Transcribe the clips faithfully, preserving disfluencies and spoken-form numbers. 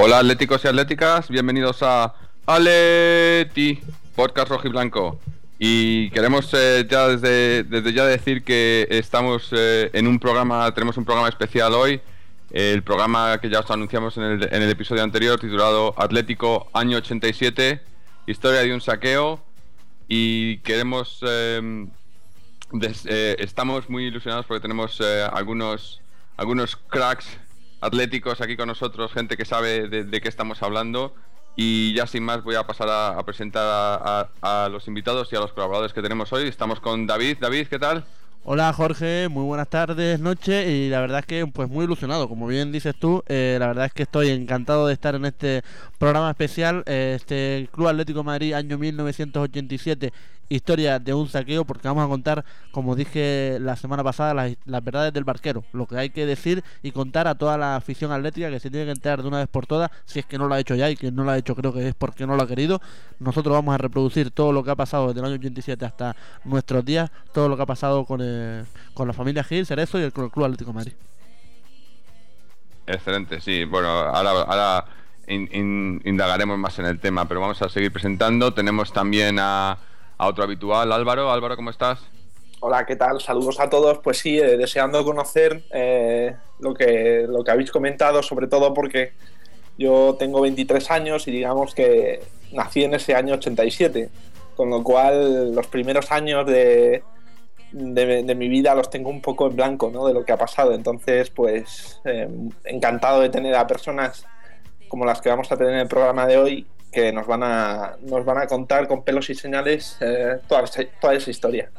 Hola atléticos y atléticas, bienvenidos a Aleti, podcast rojo y blanco. Y queremos eh, ya desde, desde ya decir que estamos eh, en un programa, tenemos un programa especial hoy, el programa que ya os anunciamos en el, en el episodio anterior, titulado Atlético Año ochenta y siete, Historia de un saqueo. Y queremos, eh, des, eh, estamos muy ilusionados porque tenemos eh, algunos, algunos cracks atléticos aquí con nosotros, gente que sabe de, de qué estamos hablando. Y ya sin más voy a pasar a, a presentar a, a, a los invitados y a los colaboradores que tenemos hoy. Estamos con David. David, ¿qué tal? Hola Jorge, muy buenas tardes, noches, y la verdad es que pues muy ilusionado, como bien dices tú. eh, la verdad es que estoy encantado de estar en este programa especial, eh, este Club Atlético de Madrid año mil novecientos ochenta y siete, historia de un saqueo, porque vamos a contar, como dije la semana pasada, las, las verdades del barquero, lo que hay que decir y contar a toda la afición atlética, que se tiene que enterar de una vez por todas, si es que no lo ha hecho ya, y quien no lo ha hecho creo que es porque no lo ha querido. Nosotros vamos a reproducir todo lo que ha pasado desde el año ochenta y siete hasta nuestros días, todo lo que ha pasado con el con la familia Gil, Cerezo y el Club Atlético de Madrid. Excelente, sí. Bueno, ahora, ahora in, in, indagaremos más en el tema, pero vamos a seguir presentando. Tenemos también a, a otro habitual, Álvaro. Álvaro, ¿cómo estás? Hola, ¿qué tal? Saludos a todos. Pues sí, eh, deseando conocer eh, lo que, lo que habéis comentado, sobre todo porque yo tengo veintitrés años y digamos que nací en ese año ochenta y siete, con lo cual los primeros años de... De, de mi vida los tengo un poco en blanco, ¿no? De lo que ha pasado. Entonces, pues eh, encantado de tener a personas como las que vamos a tener en el programa de hoy, que nos van a nos van a contar con pelos y señales eh, toda, esa, toda esa historia.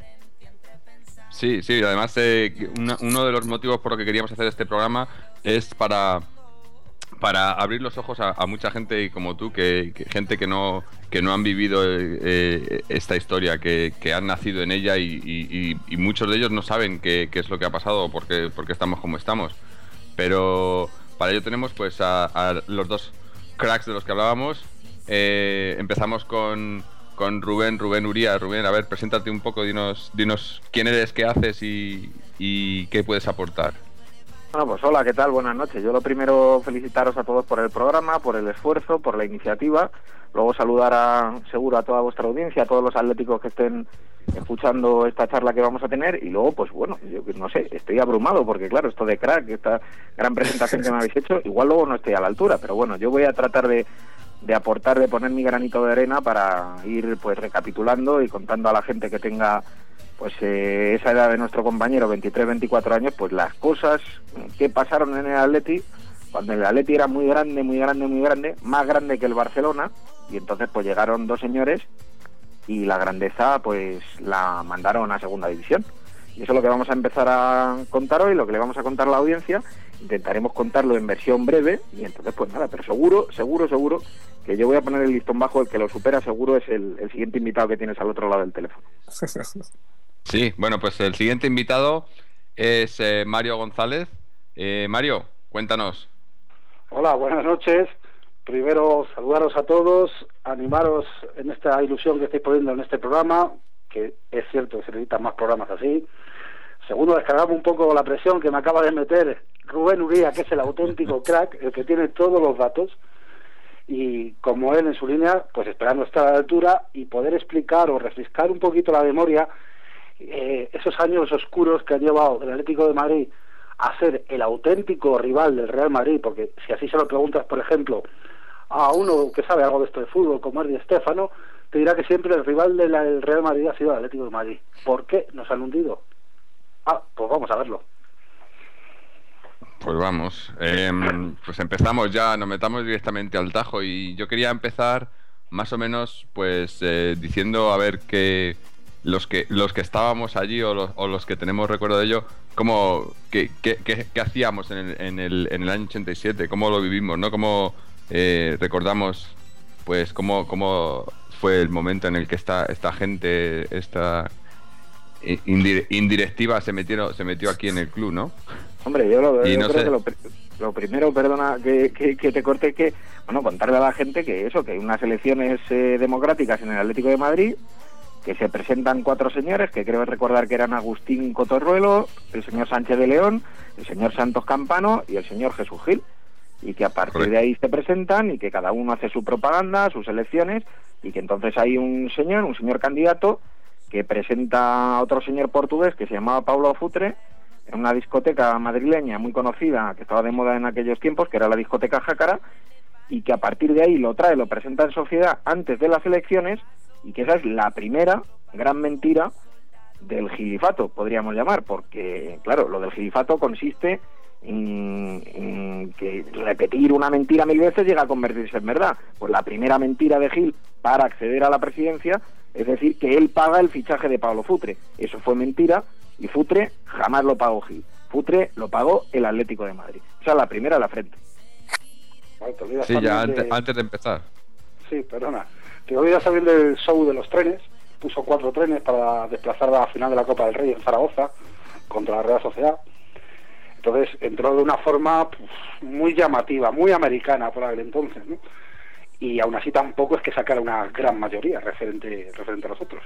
Sí, sí, además eh, una, uno de los motivos por los que queríamos hacer este programa es para para abrir los ojos a, a mucha gente como tú, que, que gente que no que no han vivido eh, esta historia, que, que han nacido en ella y, y, y muchos de ellos no saben qué, qué es lo que ha pasado, porque porque estamos como estamos. Pero para ello tenemos pues a, a los dos cracks de los que hablábamos. Eh, empezamos con, con Rubén, Rubén Uría. Rubén, a ver, preséntate un poco, dinos, dinos quién eres, qué haces y, y qué puedes aportar. Bueno, pues hola, ¿qué tal? Buenas noches. Yo lo primero felicitaros a todos por el programa, por el esfuerzo, por la iniciativa. Luego saludar a, seguro a toda vuestra audiencia, a todos los atléticos que estén escuchando esta charla que vamos a tener. Y luego, pues bueno, yo no sé, estoy abrumado porque claro, esto de crack, esta gran presentación que me habéis hecho, igual luego no estoy a la altura, pero bueno, yo voy a tratar de, de aportar, de poner mi granito de arena para ir pues recapitulando y contando a la gente que tenga pues eh, esa edad de nuestro compañero, veintitrés, veinticuatro años, pues las cosas que pasaron en el Atleti, cuando el Atleti era muy grande, muy grande, muy grande, más grande que el Barcelona, y entonces pues llegaron dos señores y la grandeza pues la mandaron a segunda división. Y eso es lo que vamos a empezar a contar hoy, lo que le vamos a contar a la audiencia. Intentaremos contarlo en versión breve, y entonces pues nada, pero seguro, seguro, seguro que yo voy a poner el listón bajo. El que lo supera seguro es el, el siguiente invitado que tienes al otro lado del teléfono. Sí, bueno, pues el siguiente invitado es eh, Mario González. Eh, Mario, cuéntanos. Hola, buenas noches. Primero, saludaros a todos, animaros en esta ilusión que estáis poniendo en este programa, que es cierto que se necesitan más programas así. Segundo, descargamos un poco la presión que me acaba de meter Rubén Uría, que es el auténtico crack, el que tiene todos los datos, y como él en su línea, pues esperando estar a la altura y poder explicar o refrescar un poquito la memoria, eh, esos años oscuros que ha llevado el Atlético de Madrid a ser el auténtico rival del Real Madrid, porque si así se lo preguntas, por ejemplo, a uno que sabe algo de esto de fútbol, como es Di Stéfano, te dirá que siempre el rival del Real Madrid ha sido el Atlético de Madrid. ¿Por qué nos han hundido? Ah, pues vamos a verlo. Pues vamos, eh, pues empezamos ya, nos metamos directamente al tajo, y yo quería empezar más o menos pues eh, diciendo a ver que los que los que estábamos allí o los, o los que tenemos recuerdo de ello, cómo qué, qué, qué, qué hacíamos en el, en, el, en el año ochenta y siete, cómo lo vivimos, ¿no? Cómo eh, recordamos pues cómo, cómo fue el momento en el que esta, esta gente, esta indirectiva se metieron, se metió aquí en el club, ¿no? Hombre, yo, lo, yo no creo sé. que lo, lo primero, perdona que, que, que te corte, que bueno, contarle a la gente que eso, que hay unas elecciones eh, democráticas en el Atlético de Madrid, que se presentan cuatro señores, que creo recordar que eran Agustín Cotorruelo, el señor Sánchez de León, el señor Santos Campano y el señor Jesús Gil. y que a partir Correcto. de ahí se presentan y que cada uno hace su propaganda, sus elecciones, y que entonces hay un señor, un señor candidato, que presenta a otro señor portugués que se llamaba Paulo Futre, en una discoteca madrileña muy conocida, que estaba de moda en aquellos tiempos, que era la discoteca Jácara, y que a partir de ahí lo trae, lo presenta en sociedad antes de las elecciones, y que esa es la primera gran mentira del gilifato, podríamos llamar, porque, claro, lo del gilifato consiste en, en que repetir una mentira mil veces llega a convertirse en verdad. Pues la primera mentira de Gil para acceder a la presidencia es decir que él paga el fichaje de Paulo Futre. Eso fue mentira, y Futre jamás lo pagó Gil. Futre lo pagó el Atlético de Madrid. O sea, la primera a la frente. Vale, te olvidas Sí, ya también antes, de- antes de empezar. Sí, perdona. Te olvidas también del show de los trenes. Puso cuatro trenes para desplazar a la final de la Copa del Rey en Zaragoza contra la Real Sociedad. Entonces entró de una forma pues, muy llamativa, muy americana por aquel entonces, ¿no? Y aún así tampoco es que sacara una gran mayoría referente referente a los otros.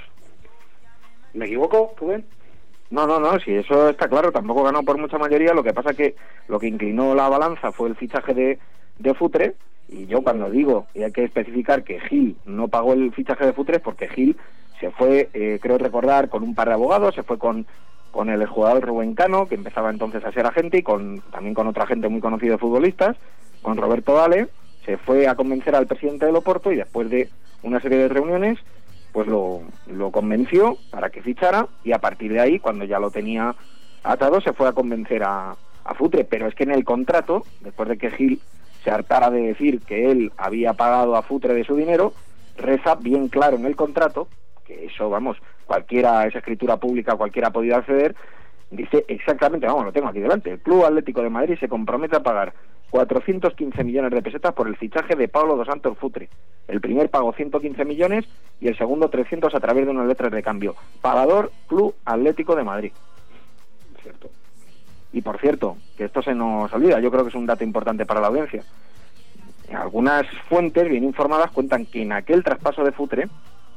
¿Me equivoco, Rubén? No, no, no, sí, eso está claro, tampoco ganó por mucha mayoría, lo que pasa que lo que inclinó la balanza fue el fichaje de, de Futre, y yo cuando digo, y hay que especificar que Gil no pagó el fichaje de Futre, es porque Gil se fue, eh, creo recordar, con un par de abogados, se fue con, con el jugador Rubén Cano, que empezaba entonces a ser agente, y con también con otra gente muy conocida de futbolistas, con Roberto Vale, se fue a convencer al presidente del Oporto, y después de una serie de reuniones pues lo, lo convenció para que fichara, y a partir de ahí, cuando ya lo tenía atado, se fue a convencer a, a Futre. Pero es que en el contrato, después de que Gil se hartara de decir que él había pagado a Futre de su dinero, reza bien claro en el contrato, que eso, vamos, cualquiera, esa escritura pública, cualquiera ha podido acceder, dice exactamente, vamos, lo tengo aquí delante: el Club Atlético de Madrid se compromete a pagar cuatrocientos quince millones de pesetas por el fichaje de Paulo dos Santos Futre. El primer pago ciento quince millones y el segundo trescientos a través de unas letras de cambio. Pagador Club Atlético de Madrid. Cierto. Y por cierto, que esto se nos olvida, yo creo que es un dato importante para la audiencia. Algunas fuentes bien informadas cuentan que en aquel traspaso de Futre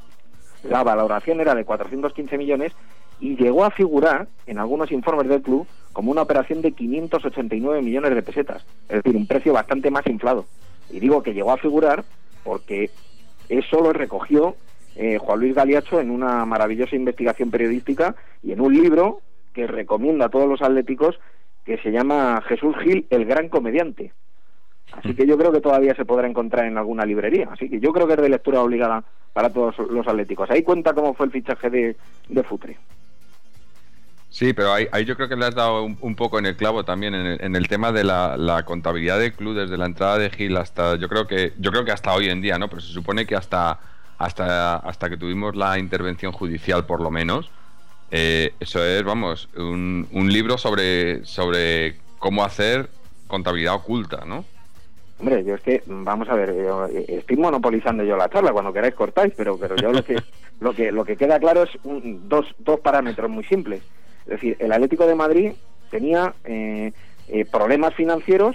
la valoración era de cuatrocientos quince millones y llegó a figurar en algunos informes del club como una operación de quinientos ochenta y nueve millones de pesetas, es decir, un precio bastante más inflado. Y digo que llegó a figurar porque eso lo recogió eh, Juan Luis Galiacho en una maravillosa investigación periodística y en un libro que recomiendo a todos los atléticos, que se llama Jesús Gil, el gran comediante. Así que yo creo que todavía se podrá encontrar en alguna librería. Así que yo creo que es de lectura obligada para todos los atléticos. Ahí cuenta cómo fue el fichaje de, de Futre. Sí, pero ahí, ahí yo creo que le has dado un, un poco en el clavo también en el, en el tema de la, la contabilidad del club desde la entrada de Gil hasta, yo creo que yo creo que hasta hoy en día, ¿no? Pero se supone que hasta hasta hasta que tuvimos la intervención judicial, por lo menos, eh, eso es, vamos, un, un libro sobre sobre cómo hacer contabilidad oculta, ¿no? Hombre, yo es que, vamos a ver, yo, eh, estoy monopolizando yo la charla, cuando queráis cortáis, pero pero yo lo que lo que lo que queda claro es un, dos dos parámetros muy simples. Es decir, el Atlético de Madrid tenía eh, eh, problemas financieros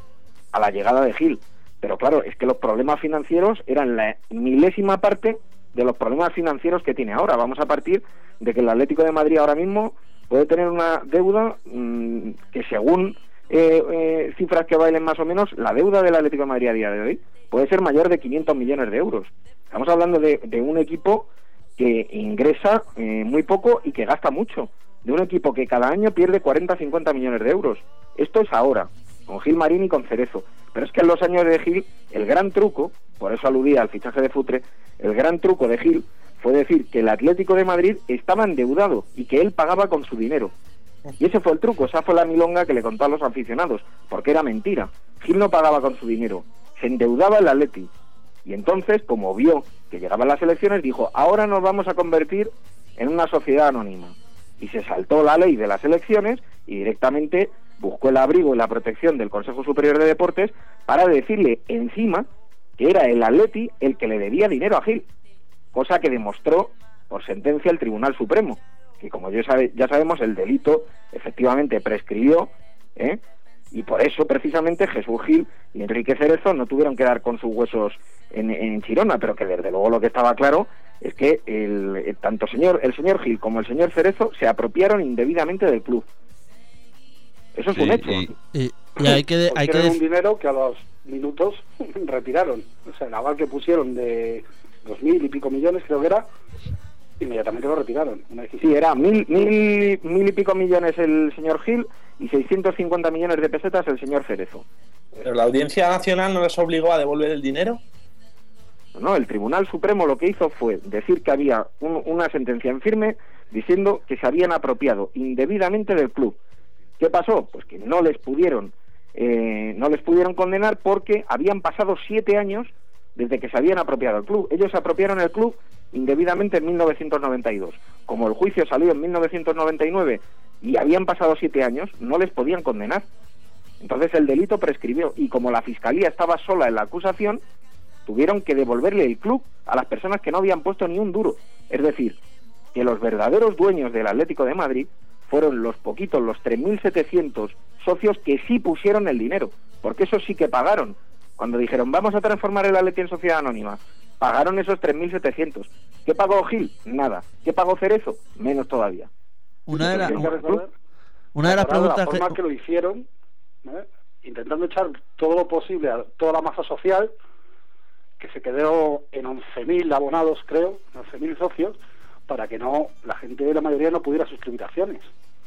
a la llegada de Gil, pero claro, es que los problemas financieros eran la milésima parte de los problemas financieros que tiene ahora. Vamos a partir de que el Atlético de Madrid ahora mismo puede tener una deuda mmm, que según eh, eh, cifras que bailen más o menos, la deuda del Atlético de Madrid a día de hoy puede ser mayor de quinientos millones de euros. Estamos hablando de, de un equipo que ingresa eh, muy poco y que gasta mucho, de un equipo que cada año pierde cuarenta a cincuenta millones de euros. Esto es ahora, con Gil Marín y con Cerezo. Pero es que en los años de Gil, el gran truco, por eso aludía al fichaje de Futre, el gran truco de Gil fue decir que el Atlético de Madrid estaba endeudado y que él pagaba con su dinero. Y ese fue el truco, esa fue la milonga que le contó a los aficionados, porque era mentira. Gil no pagaba con su dinero, se endeudaba el Atleti. Y entonces, como vio que llegaban las elecciones, dijo: ahora nos vamos a convertir en una sociedad anónima. Y se saltó la ley de las elecciones y directamente buscó el abrigo y la protección del Consejo Superior de Deportes para decirle encima que era el Atleti el que le debía dinero a Gil, cosa que demostró por sentencia el Tribunal Supremo, que como ya, sabe, ya sabemos, el delito efectivamente prescribió, ¿eh? Y por eso precisamente Jesús Gil y Enrique Cerezo no tuvieron que dar con sus huesos en, en Chirona, pero que desde luego lo que estaba claro es que el, el, tanto señor, el señor Gil como el señor Cerezo se apropiaron indebidamente del club. Eso es Sí, un hecho. y- Y, Y hay que, hay que un dinero que a los minutos retiraron. O sea, el aval que pusieron de dos mil y pico millones, creo que era, inmediatamente lo retiraron. Una sí, era mil, mil, mil y pico millones el señor Gil y seiscientos cincuenta millones de pesetas el señor Cerezo. ¿Pero la Audiencia Nacional no les obligó a devolver el dinero? No, el Tribunal Supremo lo que hizo fue decir que había un, una sentencia en firme diciendo que se habían apropiado indebidamente del club. ¿Qué pasó? Pues que no les pudieron eh, no les pudieron condenar porque habían pasado siete años desde que se habían apropiado el club. Ellos se apropiaron el club indebidamente en mil novecientos noventa y dos. Como el juicio salió en mil novecientos noventa y nueve y habían pasado siete años, no les podían condenar. Entonces el delito prescribió, y como la Fiscalía estaba sola en la acusación, tuvieron que devolverle el club a las personas que no habían puesto ni un duro. Es decir, que los verdaderos dueños del Atlético de Madrid fueron los poquitos, los tres mil setecientos socios que sí pusieron el dinero, porque esos sí que pagaron. Cuando dijeron, vamos a transformar el Atleti en sociedad anónima, pagaron esos tres mil setecientos. ¿Qué pagó Gil? Nada. ¿Qué pagó Cerezo? Menos todavía. Una de, la, una, una de las preguntas la forma que... que lo hicieron, ¿eh? Intentando echar todo lo posible a toda la masa social, que se quedó en once mil abonados, creo, once mil socios, para que no la gente de la mayoría no pudiera suscribir acciones.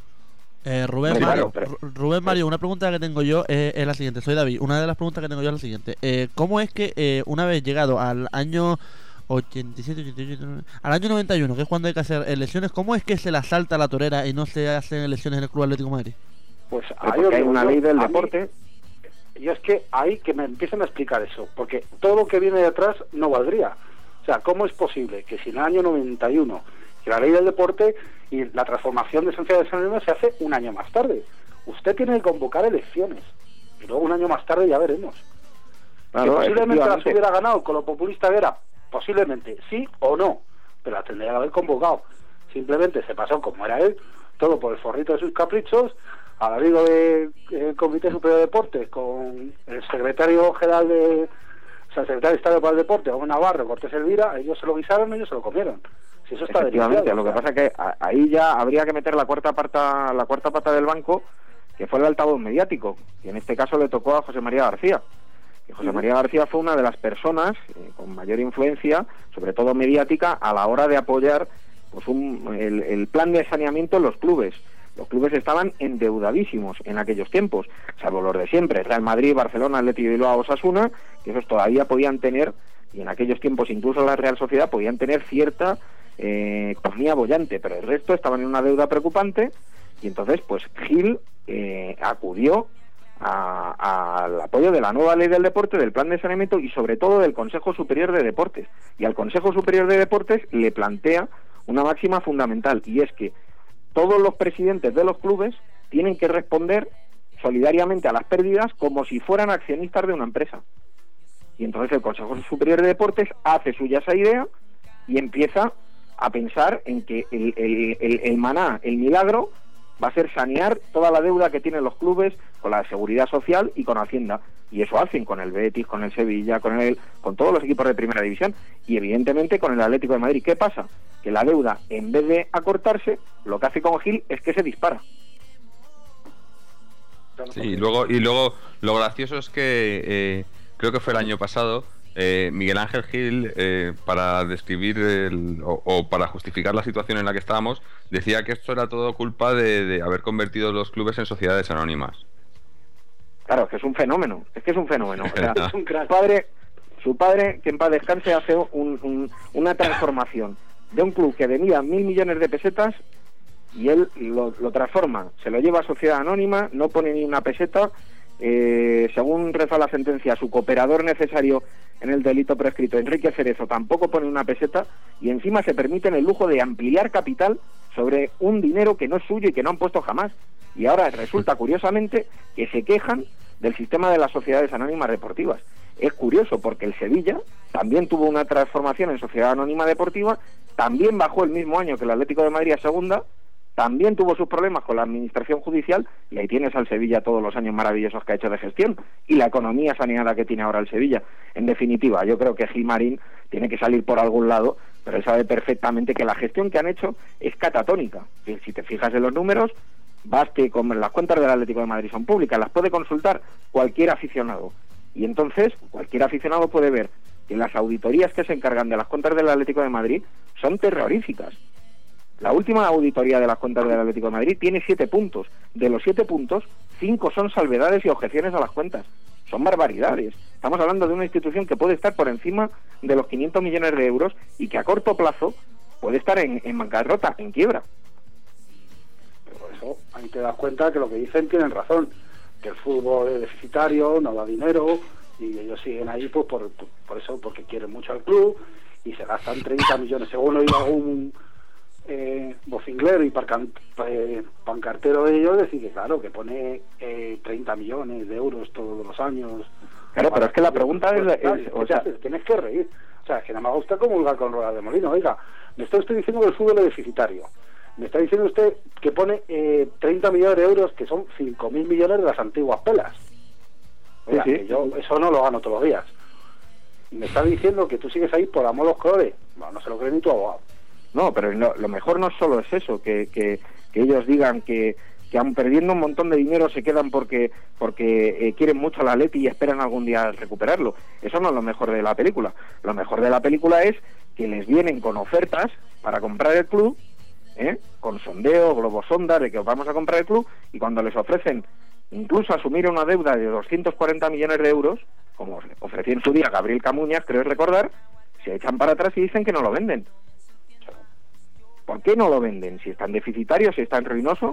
Eh, Rubén, no, Mario, claro, pero... Rubén Mario, una pregunta que tengo yo es, es la siguiente. Soy David. Una de las preguntas que tengo yo es la siguiente. Eh, ¿Cómo es que eh, una vez llegado al año ochenta y siete, ochenta y ocho, al año noventa y uno, que es cuando hay que hacer elecciones, cómo es que se la salta la torera y no se hacen elecciones en el Club Atlético de Madrid? Pues ahí hay una ley del deporte. Mí, y es que ahí que me empiecen a explicar eso, porque todo lo que viene detrás no valdría. O sea, ¿cómo es posible que si en el año noventa y uno, que la ley del deporte y la transformación de sociedades anónimas se hace un año más tarde? Usted tiene que convocar elecciones y luego un año más tarde ya veremos. Claro, que posiblemente las hubiera ganado con lo populista que era, posiblemente sí o no, pero la tendría que haber convocado. Simplemente se pasó como era él, todo por el forrito de sus caprichos, al amigo del de, Comité Superior de Deportes con el secretario general de, o sea, el secretario de Estado para el Deporte, Juan Navarro, Cortés Elvira. Ellos se lo guisaron, ellos se lo comieron. Si eso está efectivamente, lo que pasa es que ahí ya habría que meter la cuarta pata, la cuarta pata del banco, que fue el altavoz mediático, y en este caso le tocó a José María García. Y José María García fue una de las personas eh, con mayor influencia, sobre todo mediática, a la hora de apoyar pues un, el, el plan de saneamiento en los clubes. Los clubes estaban endeudadísimos en aquellos tiempos, salvo los de siempre, Real Madrid, Barcelona, Athletic Bilbao, Osasuna, que esos todavía podían tener, y en aquellos tiempos incluso la Real Sociedad, podían tener cierta eh, economía bollante, pero el resto estaban en una deuda preocupante, y entonces pues Gil eh, acudió a, al apoyo de la nueva ley del deporte, del plan de saneamiento y sobre todo del Consejo Superior de Deportes. Y al Consejo Superior de Deportes le plantea una máxima fundamental, y es que todos los presidentes de los clubes tienen que responder solidariamente a las pérdidas como si fueran accionistas de una empresa. Y entonces el Consejo Superior de Deportes hace suya esa idea y empieza a pensar en que el, el, el, el maná, el milagro, va a ser sanear toda la deuda que tienen los clubes con la Seguridad Social y con Hacienda. Y eso hacen con el Betis, con el Sevilla, con el, con todos los equipos de Primera División y evidentemente con el Atlético de Madrid. ¿Qué pasa? Que la deuda, en vez de acortarse, lo que hace con Gil es que se dispara. Sí, y luego, y luego lo gracioso es que eh, creo que fue el año pasado, eh, Miguel Ángel Gil, eh, para describir el, o, o para justificar la situación en la que estábamos, decía que esto era todo culpa de, de haber convertido los clubes en sociedades anónimas. Claro, es que es un fenómeno, es que es un fenómeno. O sea, su padre, su padre, que en paz descanse, hace un, un, una transformación de un club que venía mil millones de pesetas y él lo, lo transforma, se lo lleva a sociedad anónima, no pone ni una peseta, eh, según reza la sentencia, su cooperador necesario en el delito prescrito, Enrique Cerezo, tampoco pone una peseta y encima se permiten el lujo de ampliar capital sobre un dinero que no es suyo y que no han puesto jamás. Y ahora resulta, curiosamente, que se quejan del sistema de las sociedades anónimas deportivas. Es curioso porque el Sevilla también tuvo una transformación en sociedad anónima deportiva, también bajó el mismo año que el Atlético de Madrid a segunda, también tuvo sus problemas con la administración judicial y ahí tienes al Sevilla todos los años maravillosos que ha hecho de gestión y la economía saneada que tiene ahora el Sevilla. En definitiva, yo creo que Gilmarín tiene que salir por algún lado, pero él sabe perfectamente que la gestión que han hecho es catatónica. Si te fijas en los números, Baste, con las cuentas del Atlético de Madrid son públicas, las puede consultar cualquier aficionado. Y entonces cualquier aficionado puede ver que las auditorías que se encargan de las cuentas del Atlético de Madrid son terroríficas. La última auditoría de las cuentas del Atlético de Madrid tiene siete puntos. De los siete puntos, cinco son salvedades y objeciones a las cuentas. Son barbaridades. Estamos hablando de una institución que puede estar por encima de los quinientos millones de euros y que a corto plazo puede estar en, en bancarrota, en quiebra. Pero por eso ahí te das cuenta que lo que dicen tienen razón, que el fútbol es deficitario, no da dinero, y ellos siguen ahí pues por, por eso, porque quieren mucho al club y se gastan treinta millones. Según oí algún eh, vocinglero y parcan, eh, pancartero de ellos, decir que claro, que pone eh, treinta millones de euros todos los años. Claro, pero es que la pregunta es, es, o sea, tienes que reír. O sea, es que nada más gusta comulgar con ruedas de molino. Oiga, me está usted diciendo que el fútbol es deficitario. Me está diciendo usted que pone eh, treinta millones de euros, que son cinco mil millones de las antiguas pelas. Oiga, sí, sí. Que yo eso no lo gano todos los días. Y me está diciendo que tú sigues ahí por amor a los colores. Bueno, no se lo cree ni tu abogado. No, pero no, lo mejor no solo es eso, que, que, que ellos digan que, que aun perdiendo un montón de dinero se quedan porque porque eh, quieren mucho al Atleti y esperan algún día recuperarlo. Eso no es lo mejor de la película. Lo mejor de la película es que les vienen con ofertas para comprar el club, ¿eh? Con sondeo, globosonda de que os vamos a comprar el club, y cuando les ofrecen incluso asumir una deuda de doscientos cuarenta millones de euros, como ofreció en su día Gabriel Camuñas, creo recordar, se echan para atrás y dicen que no lo venden. ¿Por qué no lo venden? Si están deficitarios, si están ruinosos,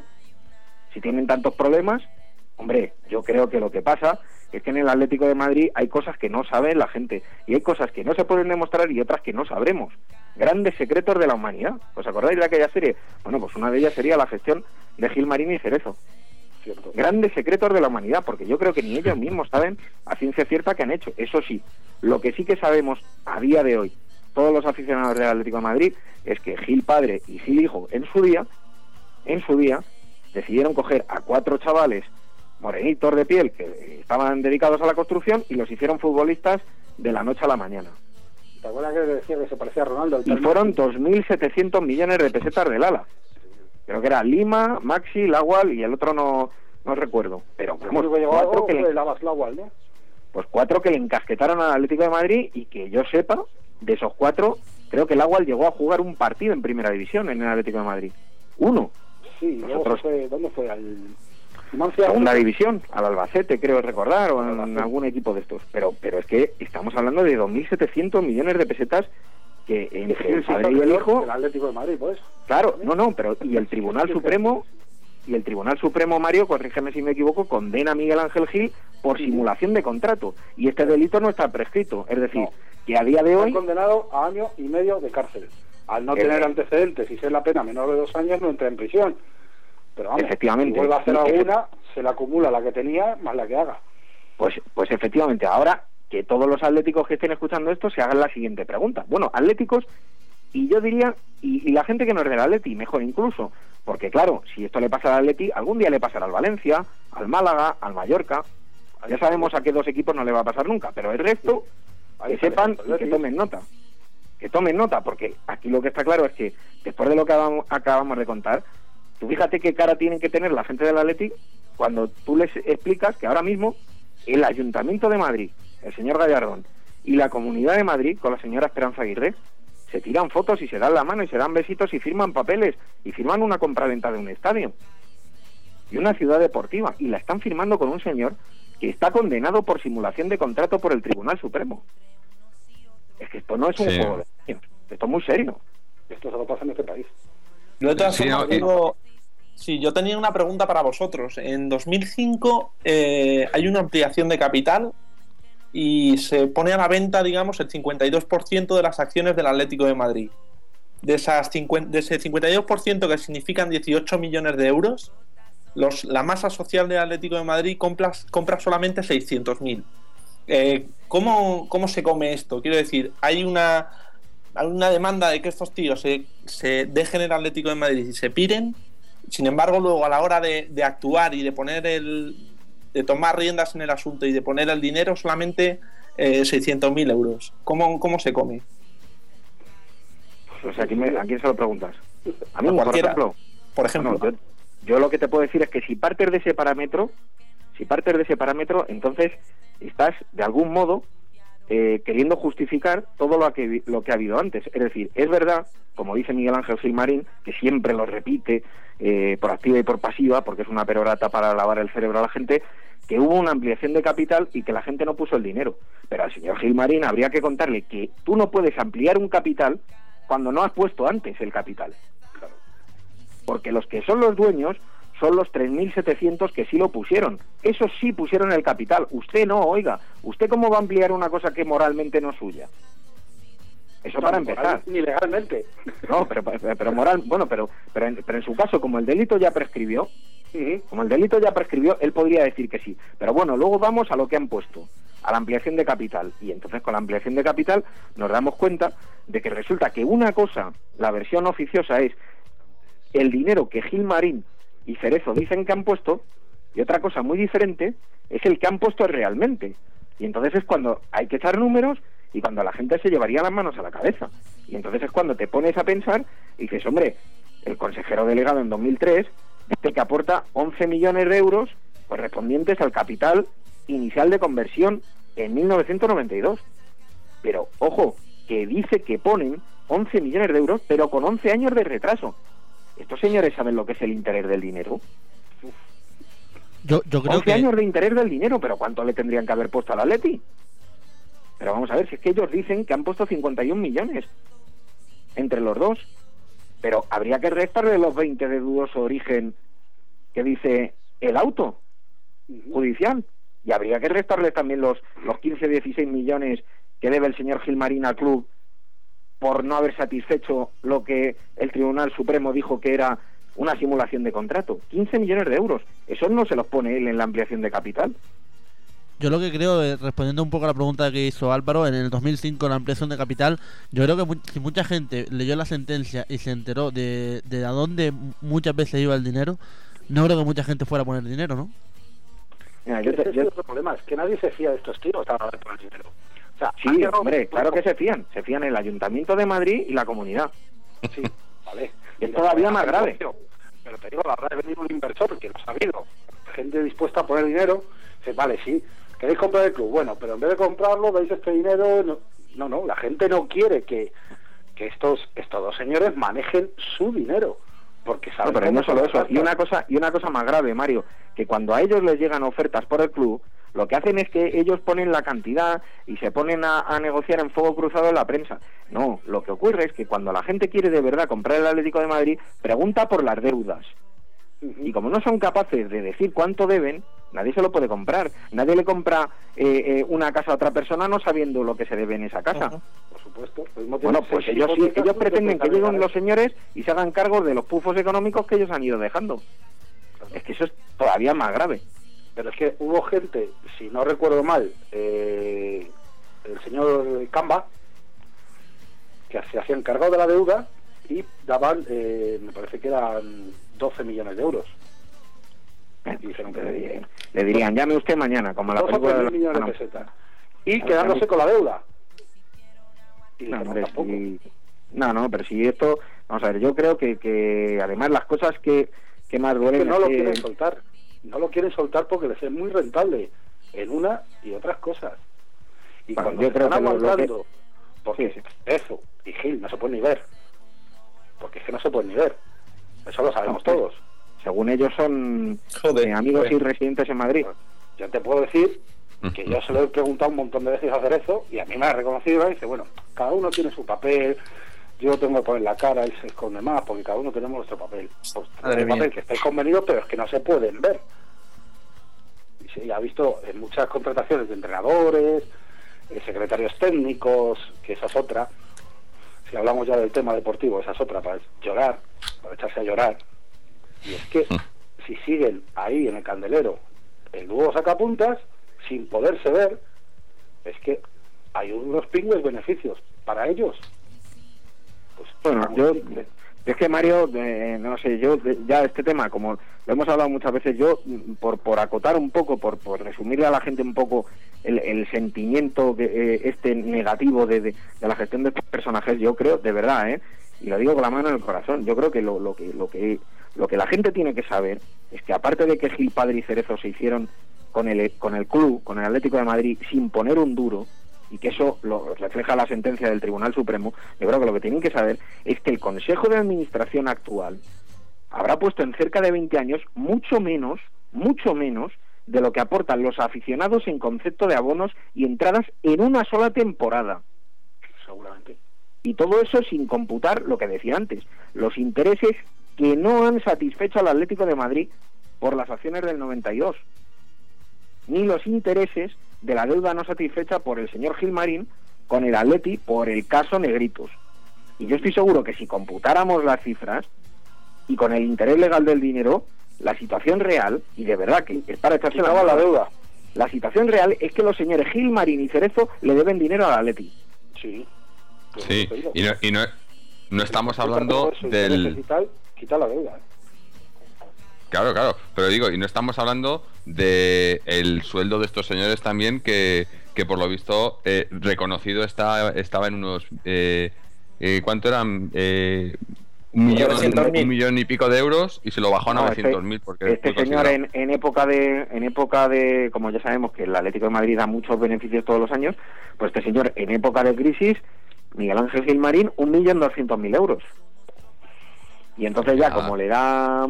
si tienen tantos problemas. Hombre, yo creo que lo que pasa es que en el Atlético de Madrid hay cosas que no sabe la gente, y hay cosas que no se pueden demostrar y otras que no sabremos. Grandes secretos de la humanidad. ¿Os acordáis de aquella serie? Bueno, pues una de ellas sería la gestión de Gilmarín y Cerezo. Cierto. Grandes secretos de la humanidad, porque yo creo que ni ellos mismos saben a ciencia cierta qué han hecho. Eso sí, lo que sí que sabemos a día de hoy, todos los aficionados del Atlético de Madrid, es que Gil padre y Gil hijo en su día, en su día, decidieron coger a cuatro chavales morenitos de piel que estaban dedicados a la construcción y los hicieron futbolistas de la noche a la mañana. ¿Te acuerdas que decía que se parecía a Ronaldo? Y fueron dos mil setecientos millones de pesetas del ala. Creo que era Lima, Maxi, Lawal y el otro no no recuerdo. Pero vamos, cuatro que le, Lawal, ¿no? pues cuatro que le encasquetaron al Atlético de Madrid, y que yo sepa, de esos cuatro, creo que Lawal llegó a jugar un partido en Primera División en el Atlético de Madrid. Uno. Sí, Nosotros, fue, ¿dónde fue? Al Segunda División, al Albacete, creo recordar, o en, en algún equipo de estos. Pero pero es que estamos hablando de dos mil setecientos millones de pesetas que entre el padre y el hijo... El Atlético de Madrid, pues. Claro, no, no, pero y el Tribunal Supremo, y el Tribunal Supremo, Mario, corrígeme si me equivoco, condena a Miguel Ángel Gil por simulación de contrato. Y este delito no está prescrito. Es decir, no. que a día de hoy... Está condenado a año y medio de cárcel. Al no tener antecedentes y ser la pena menor de dos años, no entra en prisión. Pero vamos, efectivamente, si vuelve a hacer alguna, se le acumula la que tenía más la que haga. Pues, pues efectivamente, ahora que todos los atléticos que estén escuchando esto se hagan la siguiente pregunta. Bueno, atléticos, y yo diría, y, y la gente que no es del Atleti, mejor incluso, porque claro, si esto le pasa al Atleti, algún día le pasará al Valencia, al Málaga, al Mallorca. Ya sabemos a qué dos equipos no le va a pasar nunca, pero el resto, que sepan y que tomen nota. Que tomen nota, porque aquí lo que está claro es que después de lo que acabamos, acabamos de contar, tú fíjate qué cara tienen que tener la gente del Atleti cuando tú les explicas que ahora mismo el Ayuntamiento de Madrid, el señor Gallardón, y la Comunidad de Madrid, con la señora Esperanza Aguirre, se tiran fotos y se dan la mano y se dan besitos y firman papeles y firman una compraventa de un estadio y una ciudad deportiva, y la están firmando con un señor que está condenado por simulación de contrato por el Tribunal Supremo. Es que esto no es un sí. juego de niños, esto es muy serio. Esto solo pasa en este país. Yo de todas sí, formas, no, digo, sí, yo tenía una pregunta para vosotros. En dos mil cinco eh, hay una ampliación de capital y se pone a la venta, digamos, el cincuenta y dos por ciento de las acciones del Atlético de Madrid. De, esas cincuenta, de ese cincuenta y dos por ciento, que significan dieciocho millones de euros, los, la masa social del Atlético de Madrid compra, compra solamente seiscientos mil. Eh, ¿cómo, ¿Cómo se come esto? Quiero decir, hay una... Hay una demanda de que estos tíos se, se dejen el Atlético de Madrid y se piren. Sin embargo, luego a la hora de, de actuar y de poner el de tomar riendas en el asunto y de poner el dinero, solamente eh, seiscientos mil euros. ¿Cómo, ¿Cómo se come? Pues, o sea, ¿a quién, me, ¿a quién se lo preguntas? A mí, a por ejemplo. Por ejemplo. Bueno, yo, yo lo que te puedo decir es que si partes de ese parámetro, si partes de ese parámetro, entonces estás de algún modo eh, queriendo justificar todo lo que lo que ha habido antes. Es decir, es verdad, como dice Miguel Ángel Gilmarín, que siempre lo repite eh, por activa y por pasiva, porque es una perorata para lavar el cerebro a la gente, que hubo una ampliación de capital y que la gente no puso el dinero. Pero al señor Gilmarín habría que contarle que tú no puedes ampliar un capital cuando no has puesto antes el capital. Claro. Porque los que son los dueños son los tres mil setecientos que sí lo pusieron. Esos sí pusieron el capital. Usted no, oiga. ¿Usted cómo va a ampliar una cosa que moralmente no es suya? Eso no, para empezar. Ni legalmente. No, pero, pero, pero moral... Bueno, pero, pero, en, pero en su caso, como el delito ya prescribió, sí, como el delito ya prescribió, él podría decir que sí. Pero bueno, luego vamos a lo que han puesto, a la ampliación de capital. Y entonces con la ampliación de capital nos damos cuenta de que resulta que una cosa, la versión oficiosa es el dinero que Gilmarín y Cerezo dicen que han puesto, y otra cosa muy diferente es el que han puesto realmente. Y entonces es cuando hay que echar números y cuando la gente se llevaría las manos a la cabeza. Y entonces es cuando te pones a pensar y dices, hombre, el consejero delegado en dos mil tres dice que aporta once millones de euros correspondientes al capital inicial de conversión en mil novecientos noventa y dos. Pero, ojo, que dice que ponen once millones de euros, pero con once años de retraso. ¿Estos señores saben lo que es el interés del dinero? Yo, yo creo once que... años de interés del dinero, pero ¿cuánto le tendrían que haber puesto al Atleti? Pero vamos a ver, si es que ellos dicen que han puesto cincuenta y un millones entre los dos, pero habría que restarle los veinte de dudoso origen que dice el auto judicial, y habría que restarle también los, los quince, dieciséis millones que debe el señor Gilmarín al club por no haber satisfecho lo que el Tribunal Supremo dijo que era una simulación de contrato. quince millones de euros. Eso no se los pone él en la ampliación de capital. Yo lo que creo, eh, respondiendo un poco a la pregunta que hizo Álvaro, en el dos mil cinco la ampliación de capital, yo creo que mu si mucha gente leyó la sentencia y se enteró de, de a dónde muchas veces iba el dinero, no creo que mucha gente fuera a poner dinero, ¿no? Mira, yo te, yo... el problema es que nadie se fía de estos tíos a la hora de poner dinero. O sea, sí, hombre, claro que se fían. Se fían el Ayuntamiento de Madrid y la comunidad. Sí, vale. Y es todavía más grave. Pero te digo, la hora de venir un inversor que lo ha sabido, gente dispuesta a poner dinero, dice, vale, sí, queréis comprar el club, bueno, pero en vez de comprarlo, dais este dinero. No, no, no, la gente no quiere que, que estos, estos dos señores manejen su dinero. Porque saben. No, pero no solo eso. Y una cosa, y una cosa más grave, Mario, que cuando a ellos les llegan ofertas por el club, lo que hacen es que ellos ponen la cantidad y se ponen a, a negociar en fuego cruzado en la prensa. No, lo que ocurre es que cuando la gente quiere de verdad comprar el Atlético de Madrid, pregunta por las deudas. Uh-huh. Y como no son capaces de decir cuánto deben, nadie se lo puede comprar. Nadie le compra eh, eh, una casa a otra persona no sabiendo lo que se debe en esa casa. Uh-huh. Por supuesto. Bueno, pues ellos sí, ellos pretenden que lleguen los señores y se hagan cargo de los pufos económicos que ellos han ido dejando. Es que eso es todavía más grave. Pero es que hubo gente, si no recuerdo mal, eh, el señor Camba, que se hacían cargo de la deuda y daban, eh, me parece que eran doce millones de euros. Y dijeron que le dirían, le dirían, llame usted mañana, como la película de los millones de pesetas. Y quedándose con la deuda. Y no, hombre, si... no, no, pero si esto, vamos a ver, yo creo que, que además las cosas que, que más duelen es que no es lo que... quieren soltar. No lo quieren soltar porque les es muy rentable en una y otras cosas. Y bueno, cuando yo creo están que aguantando, que... porque sí, sí. Eso y Gil no se puede ni ver, porque es que no se puede ni ver. Eso lo sabemos no, todos. Según ellos son Joder, eh, amigos joder. y residentes en Madrid. Bueno, yo te puedo decir que yo se lo he preguntado un montón de veces a hacer eso y a mí me ha reconocido y dice, bueno, cada uno tiene su papel. Yo tengo que poner la cara y se esconde más porque cada uno tenemos nuestro papel. Pues, el papel que estáis convenidos, pero es que no se pueden ver. Y se ha visto en muchas contrataciones de entrenadores, eh, secretarios técnicos, que esa es otra. Si hablamos ya del tema deportivo, esa es otra, para llorar, para echarse a llorar. Y es que si siguen ahí en el candelero el dúo sacapuntas, sin poderse ver, es que hay unos pingües beneficios para ellos. Pues, bueno, yo es que Mario, eh, no sé, yo ya este tema, como lo hemos hablado muchas veces, yo por por acotar un poco, por, por resumirle a la gente un poco el, el sentimiento que, eh, este negativo de, de, de la gestión de estos personajes, yo creo, de verdad, eh, y lo digo con la mano en el corazón. Yo creo que lo, lo que lo que lo que la gente tiene que saber es que aparte de que Gil, Padre y Cerezo se hicieron con el con el club, con el Atlético de Madrid, sin poner un duro, y que eso lo refleja la sentencia del Tribunal Supremo, yo creo que lo que tienen que saber es que el Consejo de Administración actual habrá puesto en cerca de veinte años mucho menos, mucho menos de lo que aportan los aficionados en concepto de abonos y entradas en una sola temporada. Seguramente. Y todo eso sin computar lo que decía antes, los intereses que no han satisfecho al Atlético de Madrid por las acciones del noventa y dos, ni los intereses de la deuda no satisfecha por el señor Gilmarín con el Atleti por el caso Negritos. Y yo estoy seguro que si computáramos las cifras y con el interés legal del dinero, la situación real, y de verdad que es para echarse la, la deuda, la situación real es que los señores Gilmarín y Cerezo le deben dinero al Atleti. Sí. Sí, y no, y no, no estamos hablando del... Quitar, quitar la deuda. Claro, claro, pero digo, y no estamos hablando de el sueldo de estos señores también, que, que por lo visto eh, reconocido está estaba en unos... Eh, eh, ¿Cuánto eran? Eh, un, millón, un, un millón y pico de euros, y se lo bajó a no, novecientos mil. Porque este señor en, en época de en época de como ya sabemos que el Atlético de Madrid da muchos beneficios todos los años, pues este señor en época de crisis, Miguel Ángel Gilmarín, un millón doscientos mil euros. Y entonces ya, como le da,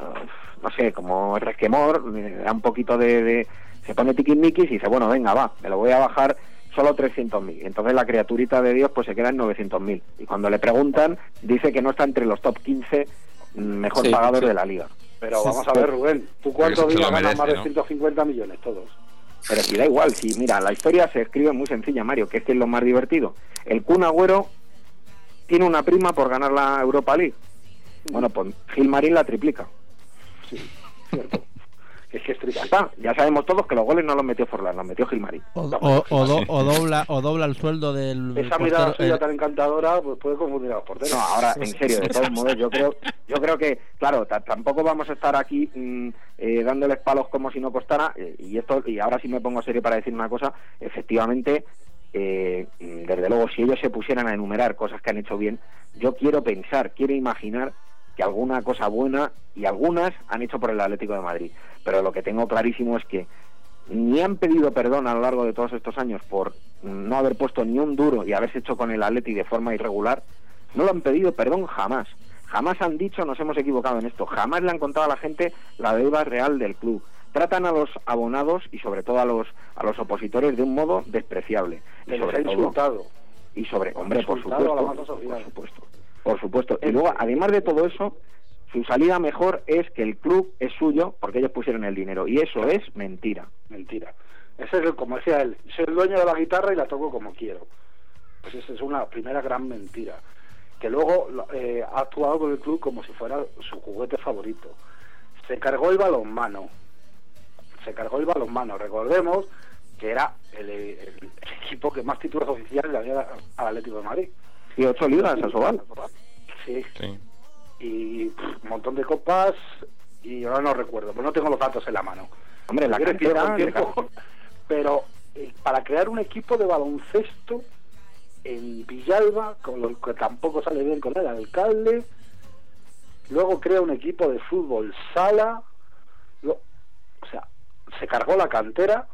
no sé, como resquemor, le da un poquito de... de se pone tiquismiquis y dice, bueno, venga, va, me lo voy a bajar solo trescientos mil. Entonces la criaturita de Dios pues se queda en novecientos mil. Y cuando le preguntan, dice que no está entre los top quince mejor sí, pagados sí. de la liga. Pero vamos a ver, Rubén, ¿tú cuántos días ganas más de ciento cincuenta millones todos? Pero si da igual, si mira, la historia se escribe muy sencilla, Mario, que es que es lo más divertido. El Kun Agüero tiene una prima por ganar la Europa League. Bueno, pues Gilmarín la triplica. Sí, cierto. Es que es ya está, ya sabemos todos que los goles no los metió Forlán, los metió Gilmarín. O, o, o, do, o dobla o dobla el sueldo del esa portero, mirada suya el... tan encantadora, pues puede confundir a los porteros. No, ahora en serio, de todos modos, yo creo, yo creo que, claro, tampoco vamos a estar aquí mmm, eh, dándoles palos como si no costara, eh, y esto, y ahora sí me pongo serio para decir una cosa, efectivamente, eh, desde luego, si ellos se pusieran a enumerar cosas que han hecho bien, yo quiero pensar, quiero imaginar que alguna cosa buena y algunas han hecho por el Atlético de Madrid, pero lo que tengo clarísimo es que ni han pedido perdón a lo largo de todos estos años por no haber puesto ni un duro y haberse hecho con el Atlético de forma irregular, no lo han pedido perdón jamás, jamás han dicho nos hemos equivocado en esto, jamás le han contado a la gente la deuda real del club, tratan a los abonados y sobre todo a los a los opositores de un modo despreciable, y sobre todo, insultado y sobre, hombre, por supuesto, por supuesto Por supuesto. Y luego, además de todo eso, su salida mejor es que el club es suyo porque ellos pusieron el dinero. Y eso es mentira. Mentira. Ese es el, como decía él, soy el dueño de la guitarra y la toco como quiero. Pues esa es una primera gran mentira. Que luego eh, ha actuado con el club como si fuera su juguete favorito. Se cargó el balonmano. Se cargó el balonmano. Recordemos que era el, el, el equipo que más títulos oficiales le había al Atlético de Madrid. Y ocho ligas a Sobal. Sí. sí. Y pff, un montón de copas y ahora no recuerdo, pues no tengo los datos en la mano. Hombre, la cantera, tiempo, pero eh, para crear un equipo de baloncesto en Villalba, con lo que tampoco sale bien con el alcalde, luego crea un equipo de fútbol sala, lo, o sea, se cargó la cantera.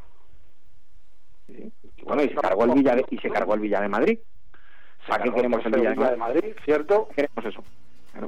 Sí. Y bueno, y se cargó el Villa de, y se cargó el Villa de Madrid. ¿Para qué queremos el Villa de Madrid? ¿Cierto? Queremos eso. Claro.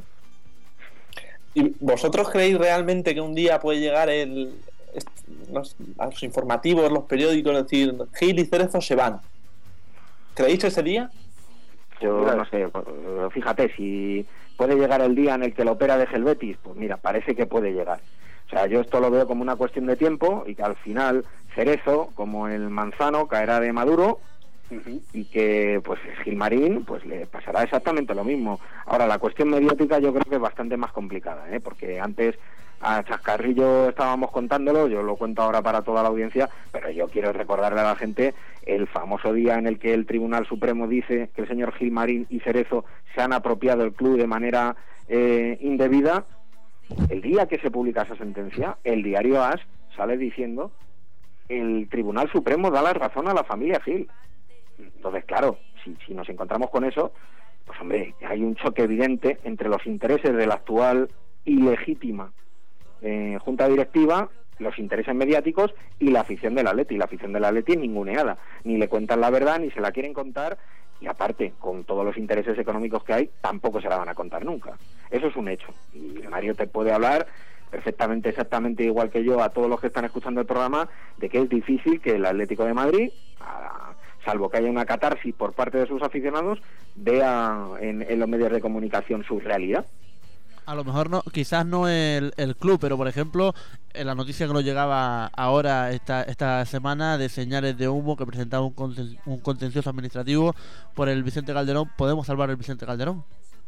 ¿Y vosotros creéis realmente que un día puede llegar el, los, a los informativos, los periódicos, decir Gil y Cerezo se van? ¿Creéis ese día? Yo mira, no sé, fíjate, si puede llegar el día en el que lo opera de el Betis, pues mira, parece que puede llegar. O sea, yo esto lo veo como una cuestión de tiempo y que al final Cerezo, como el manzano, caerá de maduro. Uh-huh. Y que pues Gilmarín pues le pasará exactamente lo mismo. Ahora la cuestión mediática yo creo que es bastante más complicada, ¿eh? Porque antes a chascarrillo estábamos contándolo, yo lo cuento ahora para toda la audiencia, pero yo quiero recordarle a la gente el famoso día en el que el Tribunal Supremo dice que el señor Gilmarín y Cerezo se han apropiado el club de manera eh, indebida. El día que se publica esa sentencia, el diario A S sale diciendo el Tribunal Supremo da la razón a la familia Gil. Entonces, claro, si, si nos encontramos con eso, pues hombre, hay un choque evidente entre los intereses de la actual ilegítima eh, junta directiva, los intereses mediáticos y la afición del Atleti. La afición del Atleti es ninguneada, ni le cuentan la verdad, ni se la quieren contar, y aparte, con todos los intereses económicos que hay, tampoco se la van a contar nunca. Eso es un hecho. Y Mario te puede hablar perfectamente, exactamente igual que yo, a todos los que están escuchando el programa, de que es difícil que el Atlético de Madrid, a, salvo que haya una catarsis por parte de sus aficionados, vea en, en los medios de comunicación su realidad. A lo mejor no, quizás no el, el club, pero por ejemplo, en la noticia que nos llegaba ahora esta esta semana de señales de humo que presentaba un, conten, un contencioso administrativo por el Vicente Calderón, ¿podemos salvar el Vicente Calderón?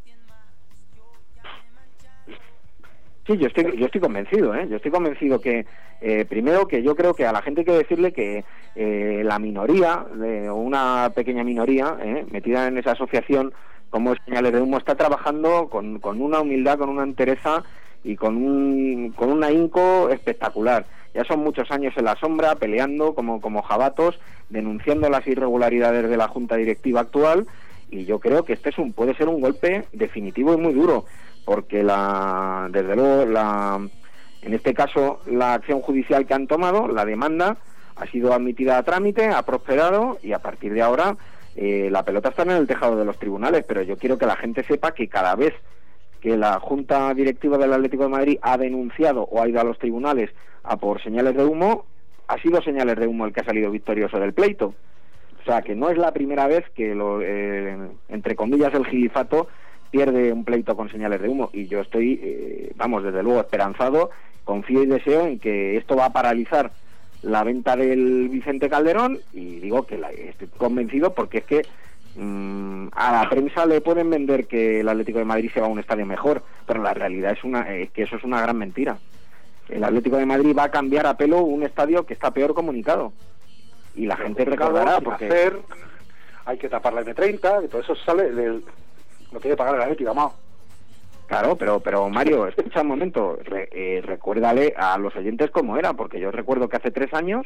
Sí, yo estoy yo estoy convencido, ¿eh? Yo estoy convencido que, eh, primero, que yo creo que a la gente hay que decirle que eh, la minoría, eh, una pequeña minoría, eh, metida en esa asociación como señales de humo, está trabajando con, con una humildad, con una entereza y con un con un ahínco espectacular. Ya son muchos años en la sombra, peleando como, como jabatos, denunciando las irregularidades de la junta directiva actual, y yo creo que este es un puede ser un golpe definitivo y muy duro, porque la desde luego la en este caso la acción judicial que han tomado, la demanda, ha sido admitida a trámite, ha prosperado, y a partir de ahora Eh, la pelota está en el tejado de los tribunales. Pero yo quiero que la gente sepa que cada vez que la Junta Directiva del Atlético de Madrid ha denunciado o ha ido a los tribunales a por señales de humo, ha sido señales de humo el que ha salido victorioso del pleito. O sea, que no es la primera vez que, lo, eh, entre comillas, el gilifato pierde un pleito con señales de humo. Y yo estoy, eh, vamos, desde luego esperanzado, confío y deseo en que esto va a paralizar la venta del Vicente Calderón, y digo que la, estoy convencido, porque es que mmm, a la prensa le pueden vender que el Atlético de Madrid se va a un estadio mejor, pero la realidad es una es que eso es una gran mentira. El Atlético de Madrid va a cambiar a pelo un estadio que está peor comunicado, y la gente recordará, porque hacer, hay que tapar la eme treinta, y todo eso sale del, lo tiene que pagar el Atlético, amado. Claro, pero pero Mario, escucha un momento, re, eh, recuérdale a los oyentes cómo era, porque yo recuerdo que hace tres años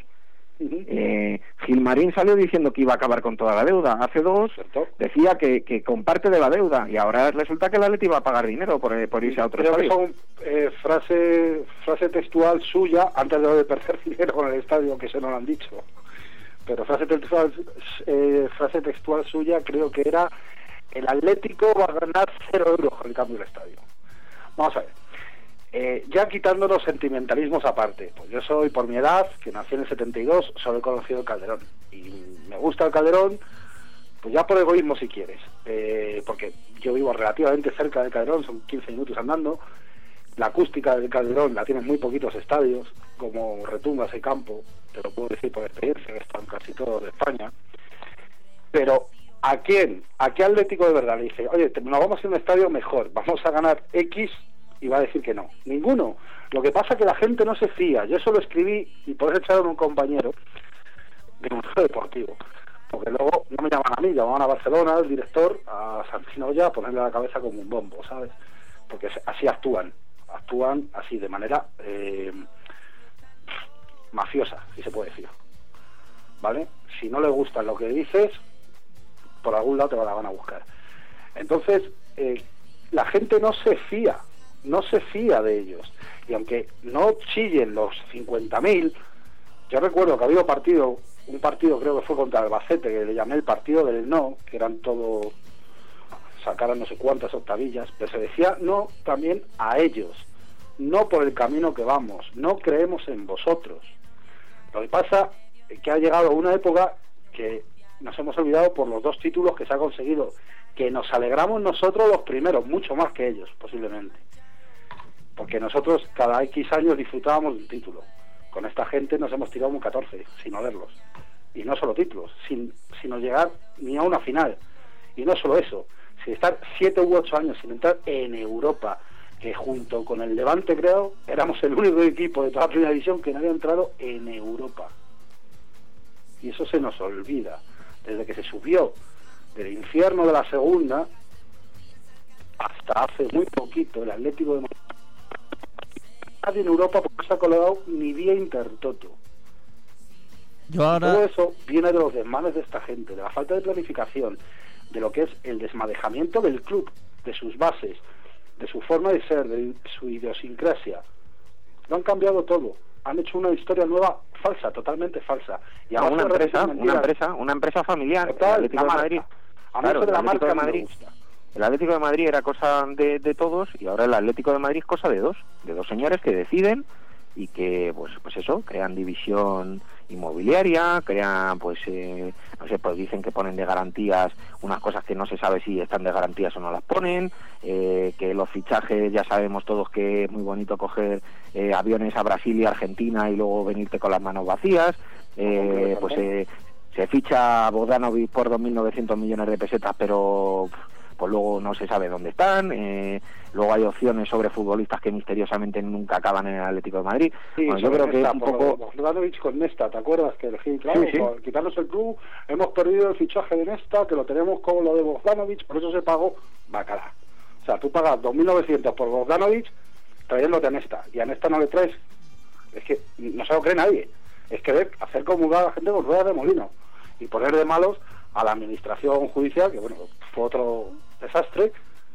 eh, Gilmarín salió diciendo que iba a acabar con toda la deuda. Hace dos ¿cierto? Decía que, que con parte de la deuda, y ahora resulta que el Atleti iba a pagar dinero por, por irse a otro Creo estadio. que son eh, frase frase textual suya, antes de perder dinero con el estadio, que eso no lo han dicho. Pero frase textual, eh, frase textual suya creo que era: el Atlético va a ganar cero euros con el cambio del estadio. Vamos a ver, eh, ya quitando los sentimentalismos aparte, pues yo soy, por mi edad, que nací en el setenta y dos, solo he conocido el Calderón, y me gusta el Calderón, pues ya por egoísmo si quieres, eh, porque yo vivo relativamente cerca del Calderón, son quince minutos andando. La acústica del Calderón la tienen muy poquitos estadios, como retumba ese campo, te lo puedo decir por experiencia, que están casi todos de España. Pero ¿a quién? ¿A qué Atlético de verdad le dice, oye, nos vamos a hacer un estadio mejor, vamos a ganar X? Y va a decir que no. Ninguno. Lo que pasa es que la gente no se fía. Yo eso lo escribí, y por eso echaron a un compañero de un deportivo. Porque luego no me llaman a mí, llamaban a Barcelona, al director, a Santinoya, a ponerle la cabeza como un bombo, ¿sabes? Porque así actúan. Actúan así, de manera eh, mafiosa, si se puede decir. ¿Vale? Si no les gusta lo que dices, por algún lado te la van a buscar. Entonces, eh, la gente no se fía, no se fía de ellos. Y aunque no chillen los cincuenta mil, yo recuerdo que ha habido partido, un partido creo que fue contra Albacete, que le llamé el partido del no, que eran todo, sacaron no sé cuántas octavillas, pero se decía no también a ellos, no por el camino que vamos, no creemos en vosotros. Lo que pasa es que ha llegado una época que nos hemos olvidado por los dos títulos que se ha conseguido, que nos alegramos nosotros los primeros, mucho más que ellos, posiblemente. Porque nosotros cada X años disfrutábamos de un título. Con esta gente nos hemos tirado un catorce, sin olerlos. Y no solo títulos, sin, sin llegar ni a una final. Y no solo eso, sin estar siete u ocho años sin entrar en Europa, que junto con el Levante, creo, éramos el único equipo de toda la primera división que no había entrado en Europa. Y eso se nos olvida. Desde que se subió del infierno de la segunda hasta hace muy poquito, el Atlético de Madrid, nadie en Europa porque se ha colgado ni vía Intertoto. Yo ahora... Todo eso viene de los desmanes de esta gente, de la falta de planificación, de lo que es el desmadejamiento del club, de sus bases, de su forma de ser, de su idiosincrasia. Lo han cambiado todo. Han hecho una historia nueva falsa, totalmente falsa. Y ahora una empresa, una empresa, una empresa familiar, total, el Atlético de Madrid. A mí Claro, eso de el la Atlético marca de no me Madrid. gusta. El Atlético de Madrid era cosa de, de todos y ahora el Atlético de Madrid es cosa de dos, de dos señores que deciden y que, pues, pues eso, crean división inmobiliaria, crean, pues, eh, no sé, pues dicen que ponen de garantías unas cosas que no se sabe si están de garantías o no las ponen, eh, que los fichajes ya sabemos todos que es muy bonito coger eh, aviones a Brasil y Argentina y luego venirte con las manos vacías, eh, pues eh, se ficha a Bogdanovic por dos mil novecientos millones de pesetas, pero pues luego no se sabe dónde están, eh, luego hay opciones sobre futbolistas que misteriosamente nunca acaban en el Atlético de Madrid. Sí, bueno, yo creo que es un poco... Bogdanovic con Nesta, ¿te acuerdas? Que el Gil, claro, Sí, sí. por quitarnos el club, hemos perdido el fichaje de Nesta, que lo tenemos como lo de Bogdanovic, por eso se pagó bacala. O sea, tú pagas dos mil novecientos por Bogdanovic trayéndote a Nesta, y a Nesta no le traes. Es que no se lo cree nadie. Es querer hacer comulgar a la gente con ruedas de molino y poner de malos a la administración judicial, que bueno, fue otro desastre,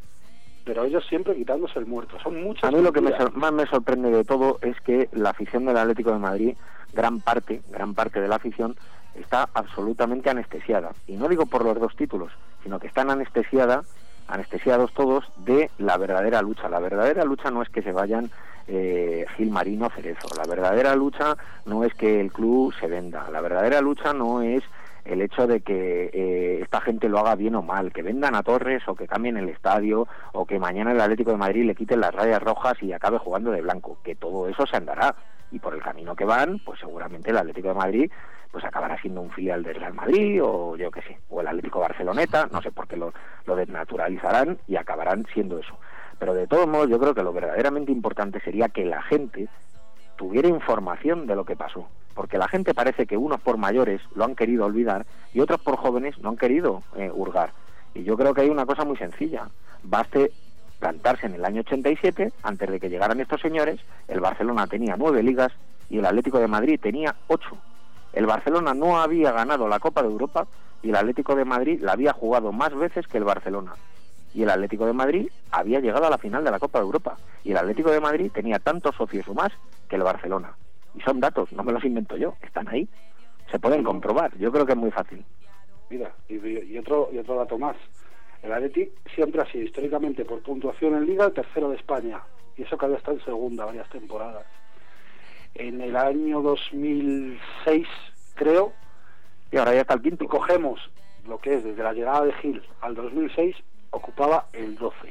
pero ellos siempre quitándose el muerto. Son muchas. A mí lo que me mentiras. sor- más me sorprende de todo es que la afición del Atlético de Madrid, gran parte, gran parte de la afición, está absolutamente anestesiada. Y no digo por los dos títulos, sino que están anestesiada, anestesiados todos de la verdadera lucha. La verdadera lucha no es que se vayan eh, Gil Marino, Cerezo. La verdadera lucha no es que el club se venda. La verdadera lucha no es el hecho de que eh, esta gente lo haga bien o mal, que vendan a Torres o que cambien el estadio o que mañana el Atlético de Madrid le quiten las rayas rojas y acabe jugando de blanco, que todo eso se andará y por el camino que van, pues seguramente el Atlético de Madrid pues acabará siendo un filial del Real Madrid o yo qué sé, o el Atlético Barceloneta, no sé por qué lo, lo desnaturalizarán y acabarán siendo eso. Pero de todos modos yo creo que lo verdaderamente importante sería que la gente tuviera información de lo que pasó, porque la gente parece que unos por mayores lo han querido olvidar y otros por jóvenes no han querido eh, hurgar. Y yo creo que hay una cosa muy sencilla, baste plantarse en el año ochenta y siete, antes de que llegaran estos señores, el Barcelona tenía nueve ligas y el Atlético de Madrid tenía ocho. El Barcelona no había ganado la Copa de Europa y el Atlético de Madrid la había jugado más veces que el Barcelona. Y el Atlético de Madrid había llegado a la final de la Copa de Europa. Y el Atlético de Madrid tenía tantos socios o más que el Barcelona. Y son datos, no me los invento yo, están ahí. Se pueden comprobar, yo creo que es muy fácil. Mira, y, y otro y otro dato más. El Athletic siempre ha sido históricamente por puntuación en Liga el tercero de España. Y eso que había estado en segunda varias temporadas. En el año dos mil seis, creo, Y ahora ya está el quinto. y cogemos lo que es desde la llegada de Gil al dos mil seis, ocupaba el doce.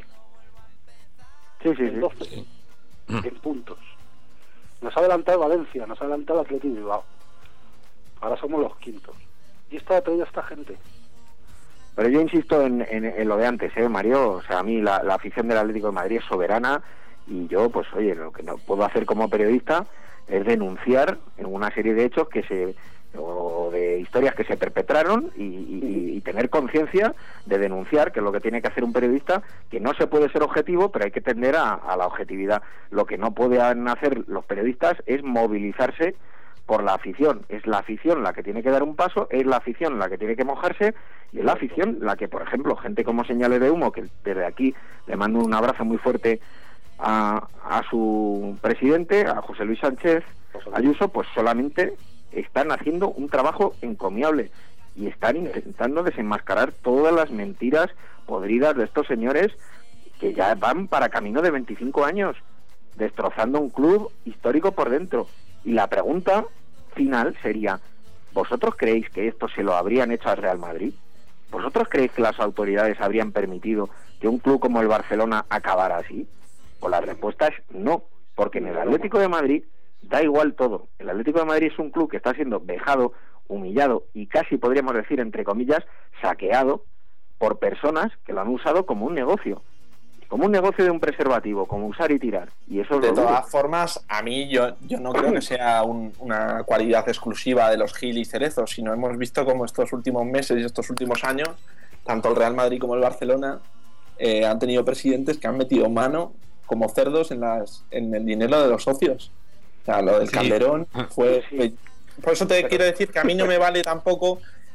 Sí, sí, El sí. doce en puntos. Nos ha adelantado Valencia, nos ha adelantado Athletic Bilbao. Ahora somos los quintos. Y esto ha traído a esta gente. Pero yo insisto en, en, en lo de antes, ¿eh, Mario? O sea, a mí la, la afición del Atlético de Madrid es soberana y yo, pues oye, lo que no puedo hacer como periodista es denunciar en una serie de hechos que se o de historias que se perpetraron y, y, y tener conciencia de denunciar, que es lo que tiene que hacer un periodista, que no se puede ser objetivo, pero hay que tender a, a la objetividad. Lo que no pueden hacer los periodistas es movilizarse por la afición. Es la afición la que tiene que dar un paso, es la afición la que tiene que mojarse y es la afición la que, por ejemplo, gente como Señales de Humo, que desde aquí le mando un abrazo muy fuerte a, a su presidente, a José Luis Sánchez Ayuso, pues solamente están haciendo un trabajo encomiable y están intentando desenmascarar todas las mentiras podridas de estos señores que ya van para camino de veinticinco años, destrozando un club histórico por dentro. Y la pregunta final sería, ¿vosotros creéis que esto se lo habrían hecho al Real Madrid? ¿Vosotros creéis que las autoridades habrían permitido que un club como el Barcelona acabara así? Pues la respuesta es no, porque en el Atlético de Madrid da igual todo. El Atlético de Madrid es un club que está siendo vejado, humillado y casi podríamos decir, entre comillas, saqueado por personas que lo han usado como un negocio. Como un negocio de un preservativo, como usar y tirar. Y eso es De lo duro. todas formas, a mí yo, yo no creo que sea un, una cualidad exclusiva de los Gil y Cerezo, sino hemos visto como estos últimos meses y estos últimos años, tanto el Real Madrid como el Barcelona eh, han tenido presidentes que han metido mano como cerdos en, las, en el dinero de los socios. O sea, lo del Sí. Calderón fue... Sí. Por eso te quiero decir que a mí no me vale tampoco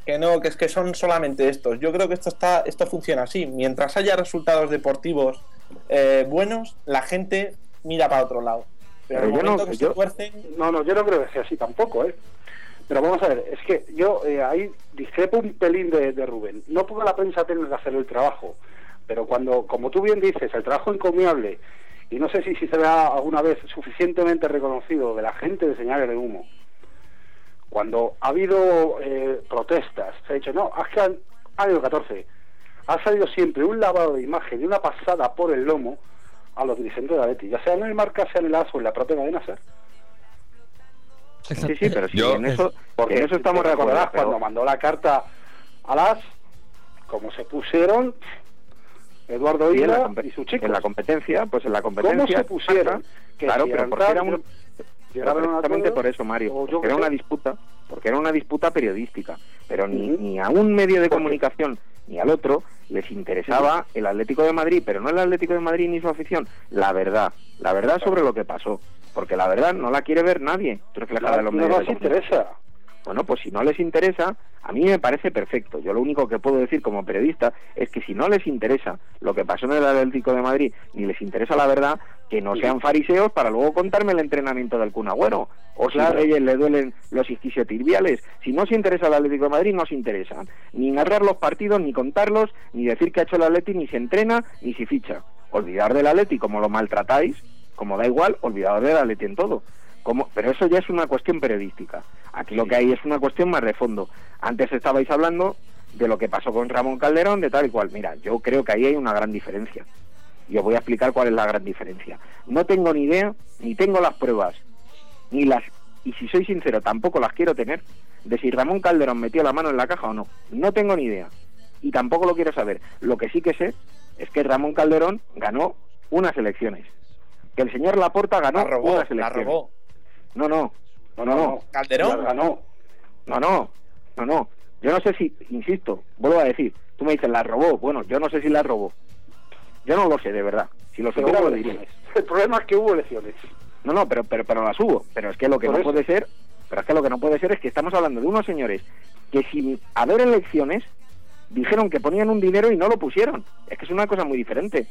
que no, que es que son solamente estos. Yo creo que esto está, esto funciona así. Mientras haya resultados deportivos eh, buenos, la gente mira para otro lado. Pero, Pero el yo momento no, que yo, se tuercen... no, no, yo no creo que sea así tampoco, ¿eh? Pero vamos a ver, es que yo eh, ahí discrepo un pelín de, de Rubén. No porque la prensa tenga que hacer el trabajo, pero cuando, como tú bien dices, el trabajo encomiable, y no sé si, si se vea alguna vez suficientemente reconocido de la gente de señales de humo, cuando ha habido eh, protestas, se ha dicho, no, es que han, año catorce, ha salido siempre un lavado de imagen y una pasada por el lomo a los dirigentes de Atleti, ya sea en el Marca, sea en el A S o en la propia cadena SER. Sí, sí, pero si Yo- en eso, Porque en eso estamos te de acuerdo. recordarás pero- cuando mandó la carta a las, como se pusieron Eduardo Sí, en la, Isla compe- y sus chicos. en la competencia, pues en la ¿Cómo competencia. se pusieron? Que Claro, si pero eran porque tal, era un, yo- pero llegaron a un precisamente acuerdo, por eso, Mario, o yo porque qué era una sé. disputa, porque era una disputa periodística, pero ni, Ujú. ni a un medio de Porque- comunicación ni al otro les interesaba el Atlético de Madrid, pero no el Atlético de Madrid ni su afición, la verdad, la verdad sobre lo que pasó, porque la verdad no la quiere ver nadie reflejada en No, los no medios nos de comunicación. interesa. Bueno, pues si no les interesa, a mí me parece perfecto. Yo lo único que puedo decir como periodista es que si no les interesa lo que pasó en el Atlético de Madrid, ni les interesa la verdad, que no sean fariseos para luego contarme el entrenamiento del Kun Agüero. O si Claro. a ellos le duelen los isquiotibiales. Si no se interesa el Atlético de Madrid, no se interesa. Ni narrar los partidos, ni contarlos, ni decir que ha hecho el Atleti, ni se entrena, ni se ficha. Olvidar del Atleti como lo maltratáis, como da igual, olvidaos del Atleti en todo. Como, pero eso ya es una cuestión periodística. Aquí lo que hay es una cuestión más de fondo. Antes estabais hablando de lo que pasó con Ramón Calderón, de tal y cual. Mira, yo creo que ahí hay una gran diferencia. Y os voy a explicar cuál es la gran diferencia. No tengo ni idea, ni tengo las pruebas, ni las, y si soy sincero, tampoco las quiero tener, de si Ramón Calderón metió la mano en la caja o no. No tengo ni idea. Y tampoco lo quiero saber. Lo que sí que sé es que Ramón Calderón ganó unas elecciones. Que el señor Laporta ganó La robó, unas la elecciones. robó. No, no, no, no, no, Calderón. Ya ganó. no, no, no, no. Yo no sé si, insisto, vuelvo a decir, tú me dices, la robó. Bueno, yo no sé si la robó. Yo no lo sé, de verdad. Si lo Pero supiera hubo lo diría. elecciones. El problema es que hubo elecciones. No, no, pero, pero, pero las hubo. Pero es que lo que Por no eso. puede ser, pero es que lo que no puede ser es que estamos hablando de unos señores que sin haber elecciones dijeron que ponían un dinero y no lo pusieron. Es que es una cosa muy diferente.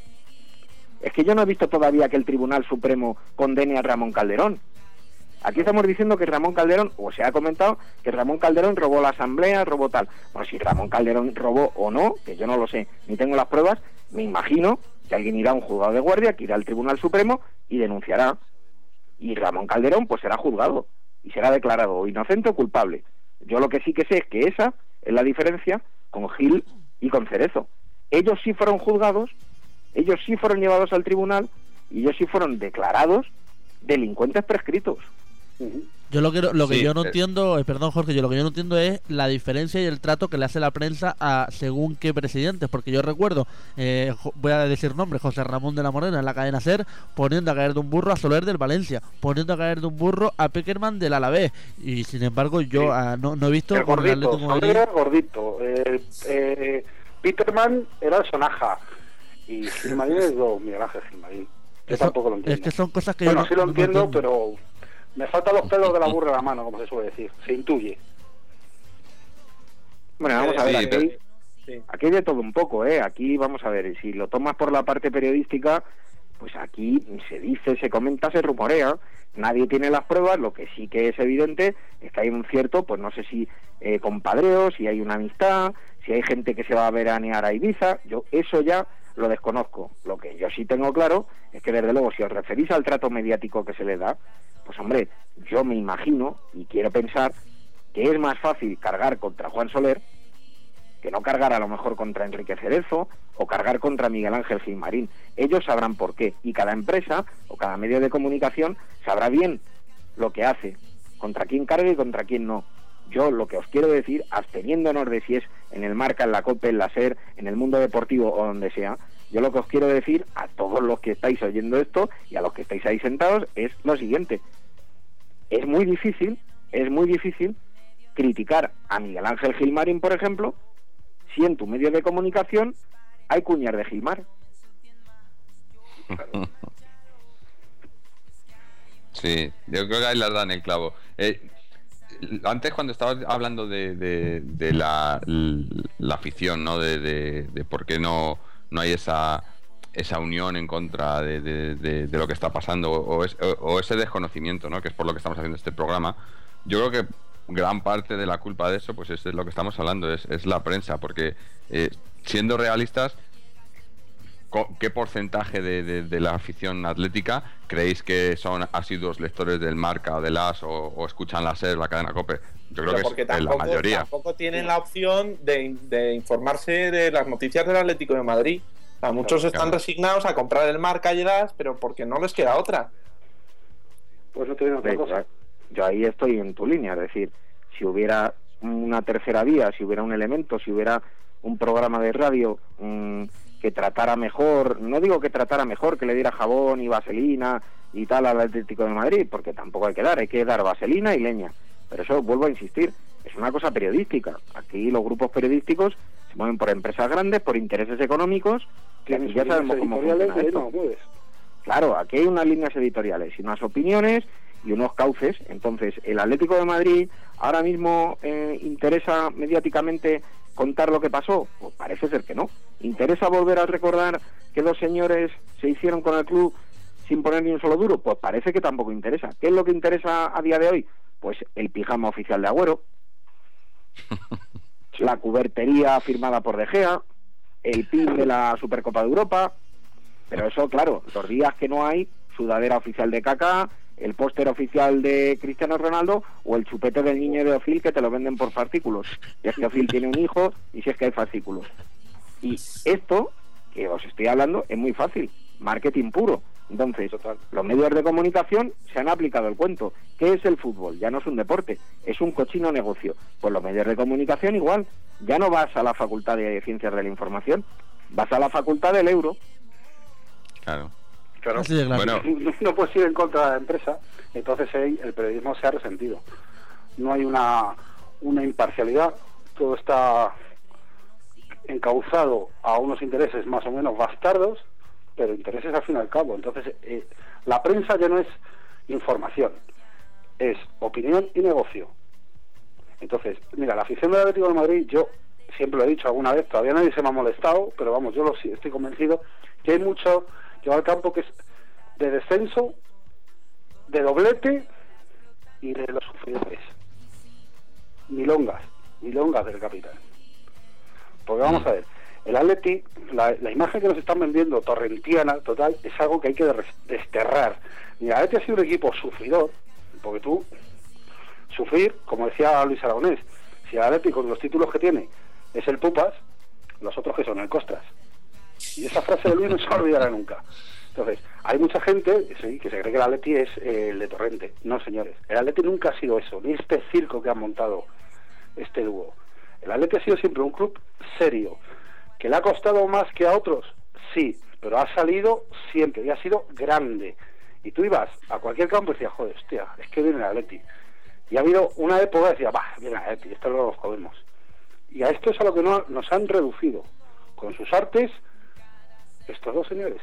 Es que yo no he visto todavía que el Tribunal Supremo condene a Ramón Calderón. Aquí estamos diciendo que Ramón Calderón, o se ha comentado que Ramón Calderón robó la asamblea, robó tal. Bueno, si Ramón Calderón robó o no, que yo no lo sé, ni tengo las pruebas, me imagino que alguien irá a un juzgado de guardia, que irá al Tribunal Supremo y denunciará. Y Ramón Calderón pues será juzgado y será declarado o inocente o culpable. Yo lo que sí que sé es que esa es la diferencia con Gil y con Cerezo. Ellos sí fueron juzgados, ellos sí fueron llevados al tribunal y ellos sí fueron declarados delincuentes prescritos. Ujú. Yo lo que, lo que Sí, yo no eh. entiendo, eh, perdón Jorge, yo lo que yo no entiendo es la diferencia y el trato que le hace la prensa a según qué presidentes, porque yo recuerdo, eh, jo- voy a decir nombres, José Ramón de la Morena en la cadena SER, poniendo a caer de un burro a Soler del Valencia, poniendo a caer de un burro a Peckerman del Alavés, y sin embargo yo Sí. ah, no, no he visto El con el gordito, Atlético de Madrid- Soler era el gordito. Eh, eh, Peterman era el Sonaja. Y Gilmarín es do Miguel Ángel Gilmarín. Yo Eso- tampoco lo entiendo. es que son cosas que bueno, yo no, sí lo no entiendo, pero me faltan los pelos de la burra en la mano, como se suele decir. Se intuye. Bueno, vamos a Sí, ver, pero- aquí, Sí. aquí hay de todo un poco, ¿eh? Aquí vamos a ver, si lo tomas por la parte periodística, pues aquí se dice, se comenta, se rumorea, nadie tiene las pruebas, lo que sí que es evidente es que hay un cierto, pues no sé si eh, compadreo, si hay una amistad, si hay gente que se va a veranear a Ibiza, yo eso ya lo desconozco. Lo que yo sí tengo claro es que desde luego si os referís al trato mediático que se le da, pues hombre, yo me imagino y quiero pensar que es más fácil cargar contra Juan Soler que no cargar a lo mejor contra Enrique Cerezo o cargar contra Miguel Ángel Gilmarín. Ellos sabrán por qué y cada empresa o cada medio de comunicación sabrá bien lo que hace, contra quién carga y contra quién no. Yo lo que os quiero decir, absteniéndonos de si es en el Marca, en la COPE, en la SER, en el Mundo Deportivo o donde sea, yo lo que os quiero decir a todos los que estáis oyendo esto y a los que estáis ahí sentados es lo siguiente. Es muy difícil, es muy difícil criticar a Miguel Ángel Gilmarín, por ejemplo, si en tu medio de comunicación hay cuñas de Gilmar. Sí, yo creo que ahí las dan el clavo. Eh, antes cuando estabas hablando de, de, de la, la afición, ¿no? De, de, de por qué no, no hay esa esa unión en contra de, de, de, de lo que está pasando, o, es, o, o ese desconocimiento, ¿no? Que es por lo que estamos haciendo este programa. Yo creo que gran parte de la culpa de eso, pues es lo que estamos hablando, es, es la prensa, porque eh, siendo realistas, ¿qué porcentaje de, de, de la afición atlética creéis que son asiduos lectores del Marca o del As, o, o escuchan la SER, la cadena COPE? Yo creo Pero que es tampoco, la mayoría. Tampoco tienen la opción de, de informarse de las noticias del Atlético de Madrid. O sea, muchos están claro. resignados a comprar el Marca y el As, pero porque no les queda otra. Pues no tienen otra Sí, cosa. yo ahí estoy en tu línea, es decir, si hubiera una tercera vía, si hubiera un elemento, si hubiera un programa de radio mmm, que tratara mejor, no digo que tratara mejor, que le diera jabón y vaselina y tal al Atlético de Madrid, porque tampoco hay que dar, hay que dar vaselina y leña, pero eso, vuelvo a insistir, es una cosa periodística. Aquí los grupos periodísticos se mueven por empresas grandes, por intereses económicos, que Tienes ya sabemos cómo funciona editoriales de esto. no mueves. Claro, aquí hay unas líneas editoriales y unas opiniones y unos cauces. Entonces, ¿el Atlético de Madrid ahora mismo eh, interesa mediáticamente contar lo que pasó? Pues parece ser que no. ¿Interesa volver a recordar que dos señores se hicieron con el club sin poner ni un solo duro? Pues parece que tampoco interesa. ¿Qué es lo que interesa a día de hoy? Pues el pijama oficial de Agüero, la cubertería firmada por De Gea, el pin de la Supercopa de Europa. Pero eso, claro, los días que no hay sudadera oficial de Kaká, el póster oficial de Cristiano Ronaldo o el chupete del niño de Ozil que te lo venden por fascículos. Si es que Ozil tiene un hijo y si es que hay fascículos. Y esto que os estoy hablando es muy fácil, marketing puro. Entonces, los medios de comunicación se han aplicado el cuento. ¿Qué es el fútbol? Ya no es un deporte, es un cochino negocio. Pues los medios de comunicación igual. Ya no vas a la Facultad de Ciencias de la Información, vas a la Facultad del Euro. Claro. Claro. Así de claro. Bueno, No, no puedes ir en contra de la empresa, entonces ahí el periodismo se ha resentido. No hay una, una imparcialidad, todo está encauzado a unos intereses más o menos bastardos, pero intereses al fin y al cabo. Entonces, eh, la prensa ya no es información, es opinión y negocio. Entonces, mira, la afición del Atlético de Madrid, yo siempre lo he dicho alguna vez, todavía nadie se me ha molestado, pero vamos, yo lo, estoy convencido que hay mucho que va al campo que es de descenso, de doblete y de los sufridores. Milongas, milongas del capitán. Porque vamos a ver, el Atleti, la, la imagen que nos están vendiendo torrentiana, total, es algo que hay que desterrar. Mira, el Atleti ha sido un equipo sufridor, porque tú, sufrir, como decía Luis Aragonés, si el Atleti con los títulos que tiene es el Pupas, los otros que son el Costras. Y esa frase de Luis no se olvidará nunca. Entonces, hay mucha gente sí, que se cree que el Atleti es eh, el de Torrente. No, señores, el Atleti nunca ha sido eso, ni este circo que han montado este dúo. El Atleti ha sido siempre un club serio, que le ha costado más que a otros, sí, pero ha salido siempre y ha sido grande. Y tú ibas a cualquier campo y decías, joder, hostia, es que viene el Atleti. Y ha habido una época que decía, bah, viene el Atleti, esto no lo jodemos. Y a esto es a lo que no, nos han reducido, con sus artes, estos dos señores.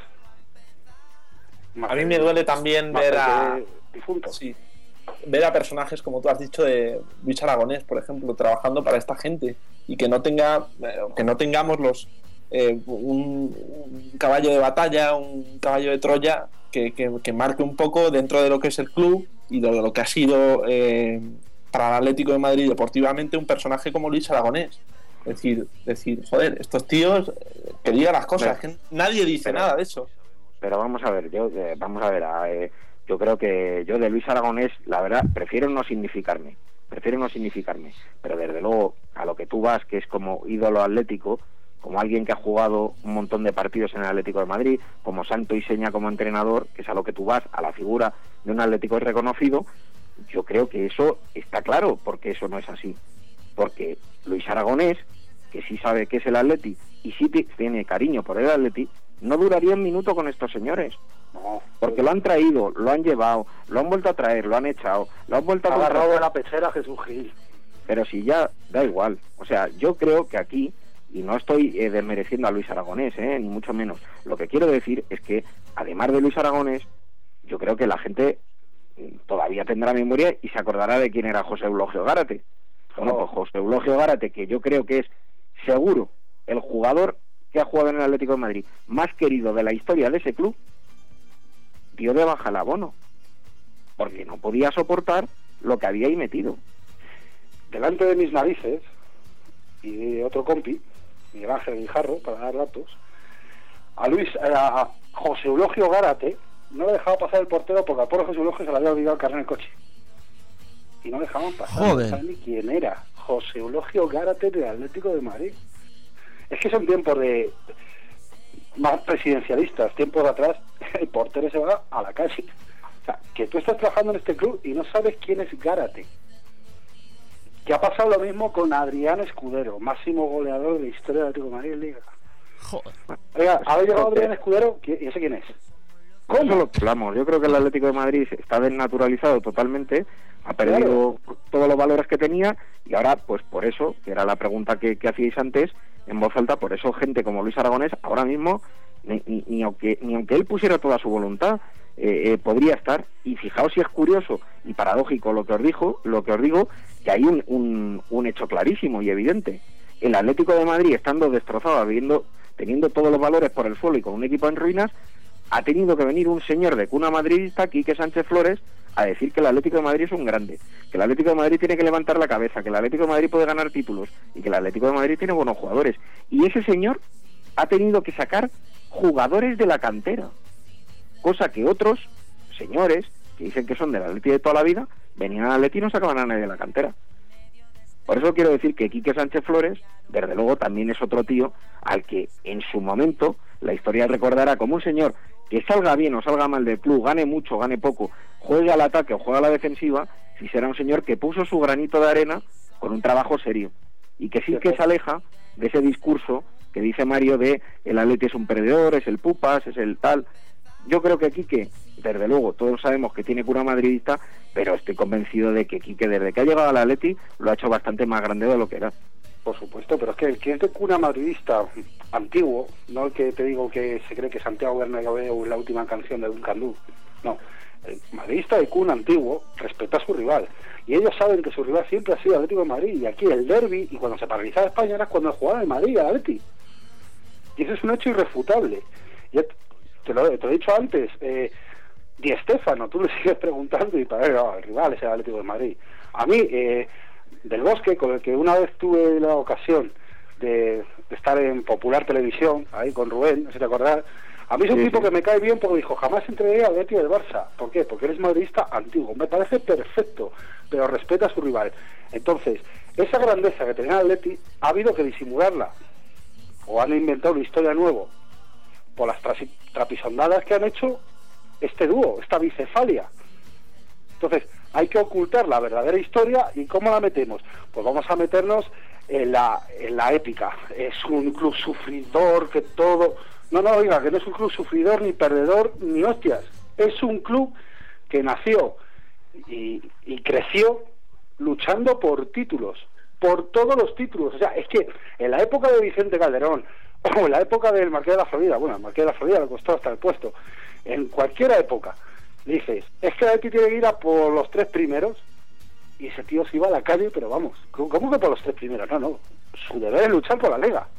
A mí me duele también más ver a difuntos. sí, ver a personajes como tú has dicho de Luis Aragonés, por ejemplo, trabajando para esta gente y que no tenga eh, que no tengamos los eh, un, un caballo de batalla, un caballo de Troya que, que, que marque un poco dentro de lo que es el club y de lo que ha sido eh, para el Atlético de Madrid deportivamente un personaje como Luis Aragonés. Es decir, decir, joder, estos tíos eh, que digan las cosas, pero, que nadie dice pero, nada de eso. Pero vamos a ver, yo eh, vamos a ver, eh, yo creo que yo de Luis Aragonés, la verdad, prefiero no significarme, prefiero no significarme, pero desde luego a lo que tú vas, que es como ídolo atlético, como alguien que ha jugado un montón de partidos en el Atlético de Madrid, como santo y seña como entrenador, que es a lo que tú vas, a la figura de un Atlético reconocido, yo creo que eso está claro, porque eso no es así. Porque Luis Aragonés, que sí sabe qué es el Atleti y sí tiene cariño por el Atleti, no duraría un minuto con estos señores. No, porque lo han traído, lo han llevado, lo han vuelto a traer, lo han echado, lo han vuelto a agarrado de la pechera a Jesús Gil. Pero si ya da igual. O sea, yo creo que aquí, y no estoy eh, desmereciendo a Luis Aragonés, eh, ni mucho menos. Lo que quiero decir es que, además de Luis Aragonés, yo creo que la gente todavía tendrá memoria y se acordará de quién era José Eulogio Gárate. Bueno, pues José Eulogio Gárate, que yo creo que es seguro el jugador que ha jugado en el Atlético de Madrid más querido de la historia de ese club, dio de baja el abono, porque no podía soportar lo que había ahí metido. Delante de mis narices, y de otro compi, Miguel Ángel Guijarro, para dar datos, a Luis, a José Eulogio Gárate, no le dejaba pasar el portero porque al pobre José Eulogio se le había olvidado el carnet en el coche. Y no dejaban pasar. Joder. No saben ni quién era. José Eulogio Gárate del Atlético de Madrid. Es que son tiempos de más presidencialistas, tiempos de atrás, el portero se va a la calle. O sea, que tú estás trabajando en este club y no sabes quién es Gárate. Que ha pasado lo mismo con Adrián Escudero, máximo goleador de la historia del Atlético de Madrid en Liga. Joder. Oiga, ¿ha llegado Adrián Escudero? ¿Y ese quién es? ¿Cómo? Eso lo que hablamos. Yo creo que el Atlético de Madrid está desnaturalizado totalmente, ha perdido claro. todos los valores que tenía, y ahora, pues por eso, que era la pregunta que, que hacíais antes, en voz alta, por eso gente como Luis Aragonés, ahora mismo, ni, ni, ni, aunque, ni aunque él pusiera toda su voluntad, eh, eh, podría estar. Y fijaos si es curioso y paradójico lo que os dijo, lo que os digo, que hay un, un, un hecho clarísimo y evidente. El Atlético de Madrid, estando destrozado, habiendo, teniendo todos los valores por el suelo y con un equipo en ruinas, ha tenido que venir un señor de cuna madridista, Quique Sánchez Flores, a decir que el Atlético de Madrid es un grande, que el Atlético de Madrid tiene que levantar la cabeza, que el Atlético de Madrid puede ganar títulos y que el Atlético de Madrid tiene buenos jugadores. Y ese señor ha tenido que sacar jugadores de la cantera, cosa que otros señores que dicen que son del Atlético de toda la vida, venían al Atlético y no sacaban a nadie de la cantera. Por eso quiero decir que Quique Sánchez Flores, desde luego, también es otro tío al que en su momento la historia recordará como un señor que salga bien o salga mal del club, gane mucho, gane poco, juegue al ataque o juegue a la defensiva, si será un señor que puso su granito de arena con un trabajo serio y que sí que se aleja de ese discurso que dice Mario de el Atleti es un perdedor, es el pupas, es el tal. Yo creo que Quique, desde luego, todos sabemos que tiene cura madridista, pero estoy convencido de que Quique, desde que ha llegado al Atleti, lo ha hecho bastante más grande de lo que era. Por supuesto, pero es que el que es de cuna madridista antiguo, no el que te digo que se cree que Santiago Bernabéu es la última canción de Duncan Du, no, el madridista de cuna antiguo respeta a su rival, y ellos saben que su rival siempre ha sido el Atlético de Madrid, y aquí el derbi, y cuando se paralizaba España era cuando jugaba el Madrid al Atleti, y eso es un hecho irrefutable. Ya te lo, te lo he dicho antes, eh, Di Stéfano, tú le sigues preguntando y para ver, no, el rival es el Atlético de Madrid. A mí, eh, Del Bosque, con el que una vez tuve la ocasión de, de estar en Popular Televisión, ahí con Rubén, no sé si te acordás, a mí es un sí, tipo sí. que me cae bien porque dijo, jamás entregué al Atlético del Barça. ¿Por qué? Porque eres madridista antiguo. Me parece perfecto, pero respeta a su rival. Entonces, esa grandeza que tenía el Atleti, ha habido que disimularla, o han inventado una historia nueva, por las trapisondadas que han hecho este dúo, esta bicefalia. Entonces, hay que ocultar la verdadera historia. ¿Y cómo la metemos? Pues vamos a meternos en la, en la épica. Es un club sufridor, que todo... No, no, oiga, que no es un club sufridor, ni perdedor, ni hostias. Es un club que nació y, y creció luchando por títulos, por todos los títulos. O sea, es que en la época de Vicente Calderón, o en la época del Marqués de la Florida, bueno, el Marqués de la Florida le costó hasta el puesto, en cualquier época, dices, es que el Atleti tiene que ir a por los tres primeros, y ese tío se iba a la calle, pero vamos, ¿cómo que por los tres primeros? No, no, su deber es luchar por la Liga.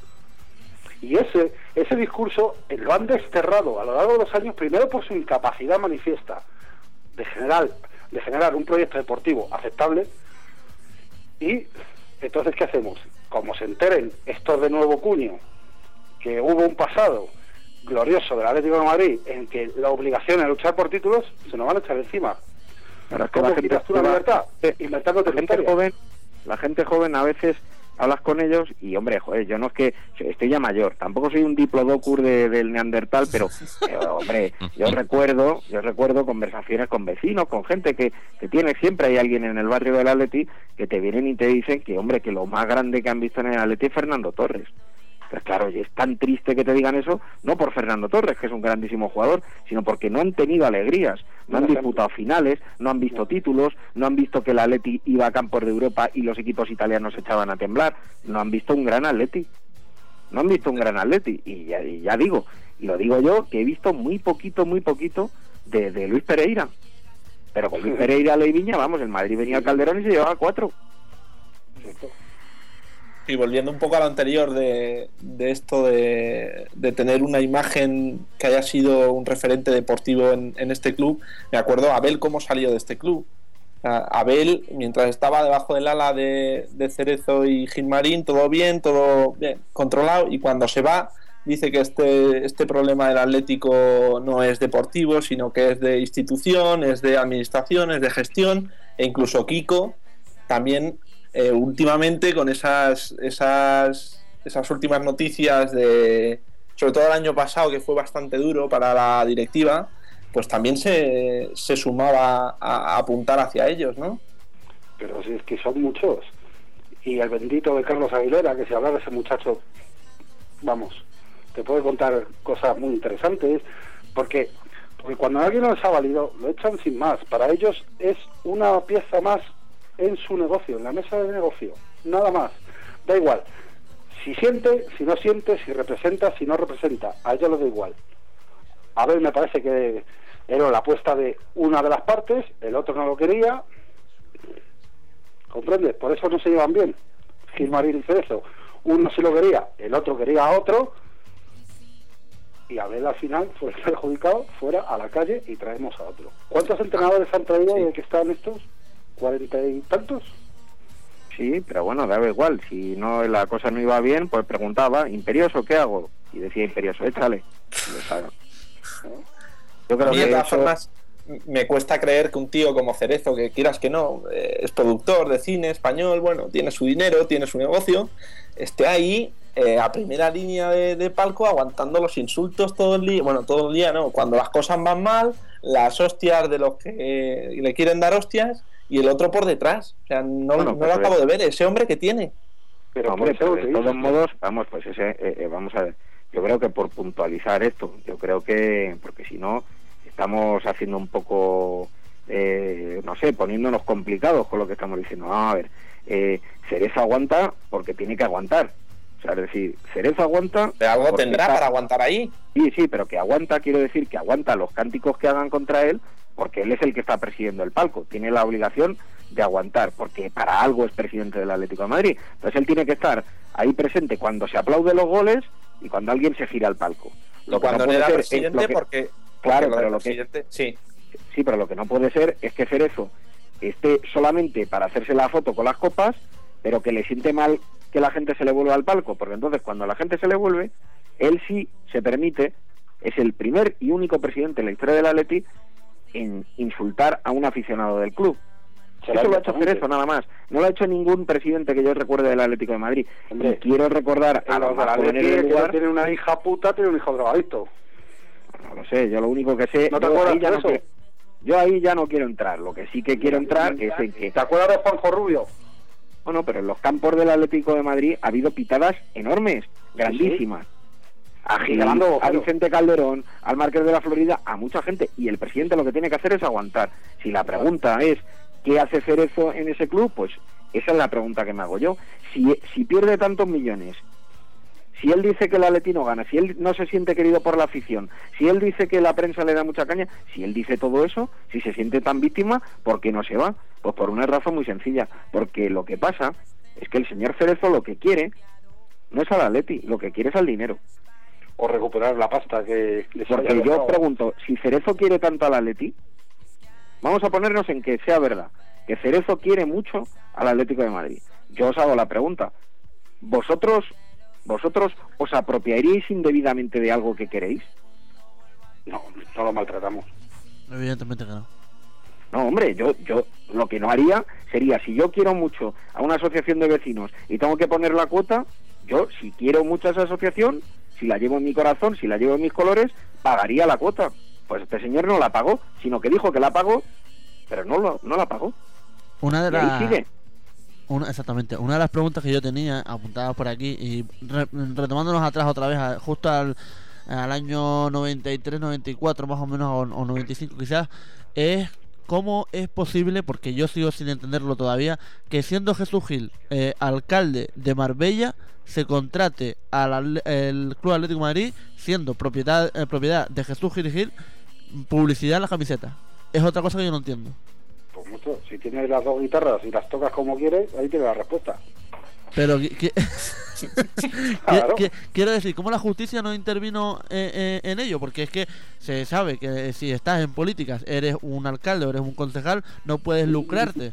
Y ese ese discurso eh, lo han desterrado a lo largo de los años, primero por su incapacidad manifiesta de generar, de generar un proyecto deportivo aceptable, y entonces, ¿qué hacemos? Como se enteren estos de nuevo cuño que hubo un pasado glorioso del Atlético de Madrid en que la obligación es luchar por títulos, se nos van a echar encima. Pero es que ¿Cómo la quitas tú la libertad? Eh, Inventando la gente joven, la gente joven a veces hablas con ellos y, hombre, joder, yo no es que estoy ya mayor, tampoco soy un diplodocus de, del Neandertal, pero, pero hombre, yo recuerdo yo recuerdo conversaciones con vecinos, con gente que, que tiene, siempre hay alguien en el barrio del Atleti que te vienen y te dicen que, hombre, que lo más grande que han visto en el Atleti es Fernando Torres. Pues claro, y es tan triste que te digan eso, no por Fernando Torres, que es un grandísimo jugador, sino porque no han tenido alegrías, no han disputado finales, no han visto títulos, no han visto que el Atleti iba a campos de Europa y los equipos italianos se echaban a temblar, no han visto un gran Atleti, no han visto un gran Atleti, y ya, y ya digo, y lo digo yo, que he visto muy poquito, muy poquito de, de Luis Pereira, Pero con Luis Pereira, Leiviña, vamos, el Madrid venía al Calderón y se llevaba cuatro. Y volviendo un poco a lo anterior de, de esto de, de tener una imagen que haya sido un referente deportivo en, en este club, me acuerdo Abel cómo salió de este club. Abel, mientras estaba debajo del ala de, de Cerezo y Gilmarín, todo bien, todo bien, controlado, y cuando se va dice que este, este problema del Atlético no es deportivo, sino que es de institución, es de administración, es de gestión, e incluso Kiko también eh, últimamente con esas, esas, esas últimas noticias de, sobre todo el año pasado, que fue bastante duro para la directiva, pues también se, se sumaba a, a apuntar hacia ellos, ¿no? Pero si es que son muchos. Y el bendito de Carlos Aguilera, que si habla de ese muchacho, vamos, te puede contar cosas muy interesantes, porque, porque cuando alguien no les ha valido, lo echan sin más. Para ellos es una pieza más en su negocio, en la mesa de negocio, nada más. Da igual, si siente, si no siente, si representa, si no representa, a ellos les da igual. A ver, me parece que era la apuesta de una de las partes, el otro no lo quería, ¿comprendes? Por eso no se llevan bien, Gilmarín y Cerezo. Uno sí lo quería, el otro quería a otro, y Abel al final fue perjudicado, fuera a la calle y traemos a otro. ¿Cuántos entrenadores han traído sí. de que están estos? ¿Cuarenta y tantos? Sí, pero bueno, daba igual, si no la cosa no iba bien, pues preguntaba, ¿Imperioso qué hago? Y decía Imperioso, échale. Yo creo que de todas formas me cuesta creer que un tío como Cerezo, que quieras que no, eh, es productor de cine español, bueno, tiene su dinero, tiene su negocio, esté ahí eh, a primera línea de, de palco aguantando los insultos todo el día, bueno, todo el día no, cuando las cosas van mal, las hostias de los que eh, le quieren dar hostias y el otro por detrás, o sea, no, bueno, no lo acabo es... de ver, ese hombre que tiene. Pero hombre, pero de todos modos, vamos, pues ese, eh, eh, vamos a ver, yo creo que por puntualizar esto, yo creo que, porque si no, estamos haciendo un poco, eh, no sé, poniéndonos complicados con lo que estamos diciendo. Vamos a ver, eh, Cerezo aguanta porque tiene que aguantar. O sea, es decir, Cerezo aguanta... Pero algo tendrá está... para aguantar ahí. Sí, sí, pero que aguanta, quiero decir, que aguanta los cánticos que hagan contra él, porque él es el que está presidiendo el palco. Tiene la obligación de aguantar, porque para algo es presidente del Atlético de Madrid. Entonces él tiene que estar ahí presente cuando se aplaude los goles y cuando alguien se gira al palco. Lo cuando no, no era presidente, que... porque... Claro, porque pero lo que... Sí. sí, pero lo que no puede ser es que Cerezo esté solamente para hacerse la foto con las copas, pero que le siente mal que la gente se le vuelva al palco, porque entonces cuando la gente se le vuelve, él sí se permite, es el primer y único presidente en la historia del Atleti en insultar a un aficionado del club. Eso lo ha hecho Cerezo nada más, no lo ha hecho ningún presidente que yo recuerde del Atlético de Madrid. Hombre, y quiero recordar a los de Atleti que no tiene una hija puta, tiene un hijo drogadicto. No lo sé, yo lo único que sé, ¿no te acuerdas ahí ya de no eso? Quiero, yo ahí ya no quiero entrar, lo que sí que quiero entrar es en que... ¿Te acuerdas de Juanjo Rubio? Bueno, pero en los campos del Atlético de Madrid ha habido pitadas enormes, grandísimas. Sí. A Gil, a Vicente Calderón, al Marqués de la Florida, a mucha gente. Y el presidente lo que tiene que hacer es aguantar. Si la pregunta es ¿qué hace Cerezo en ese club? Pues esa es la pregunta que me hago yo. Si, si pierde tantos millones, si él dice que el Atleti no gana, si él no se siente querido por la afición, si él dice que la prensa le da mucha caña, si él dice todo eso, si se siente tan víctima, ¿por qué no se va? Pues por una razón muy sencilla, porque lo que pasa es que el señor Cerezo lo que quiere no es al Atleti, lo que quiere es al dinero. O recuperar la pasta que les Porque yo dejado. Pregunto, si Cerezo quiere tanto al Atleti, vamos a ponernos en que sea verdad, que Cerezo quiere mucho al Atlético de Madrid. Yo os hago la pregunta, ¿vosotros vosotros os apropiaríais indebidamente de algo que queréis? No, no lo maltratamos. Evidentemente que no. No, hombre, yo yo lo que no haría sería, si yo quiero mucho a una asociación de vecinos y tengo que poner la cuota, yo si quiero mucho a esa asociación, si la llevo en mi corazón, si la llevo en mis colores, pagaría la cuota. Pues este señor no la pagó, sino que dijo que la pagó, pero no lo, no la pagó. Una de las... sigue. Una, exactamente, una de las preguntas que yo tenía apuntadas por aquí y re, retomándonos atrás otra vez, a, justo al, al año noventa y tres, noventa y cuatro más o menos, o, o noventa y cinco quizás, es cómo es posible, porque yo sigo sin entenderlo todavía, que siendo Jesús Gil eh, alcalde de Marbella, se contrate al el Club Atlético de Madrid, siendo propiedad, eh, propiedad de Jesús Gil y Gil, publicidad en la camiseta. es otra cosa que yo no entiendo. Pues mucho, si tienes las dos guitarras y las tocas como quieres, ahí tienes la respuesta. Pero que, que- Claro. que- que- quiero decir, ¿cómo la justicia no intervino eh, eh, en ello? Porque es que se sabe que si estás en políticas, eres un alcalde o eres un concejal, no puedes lucrarte.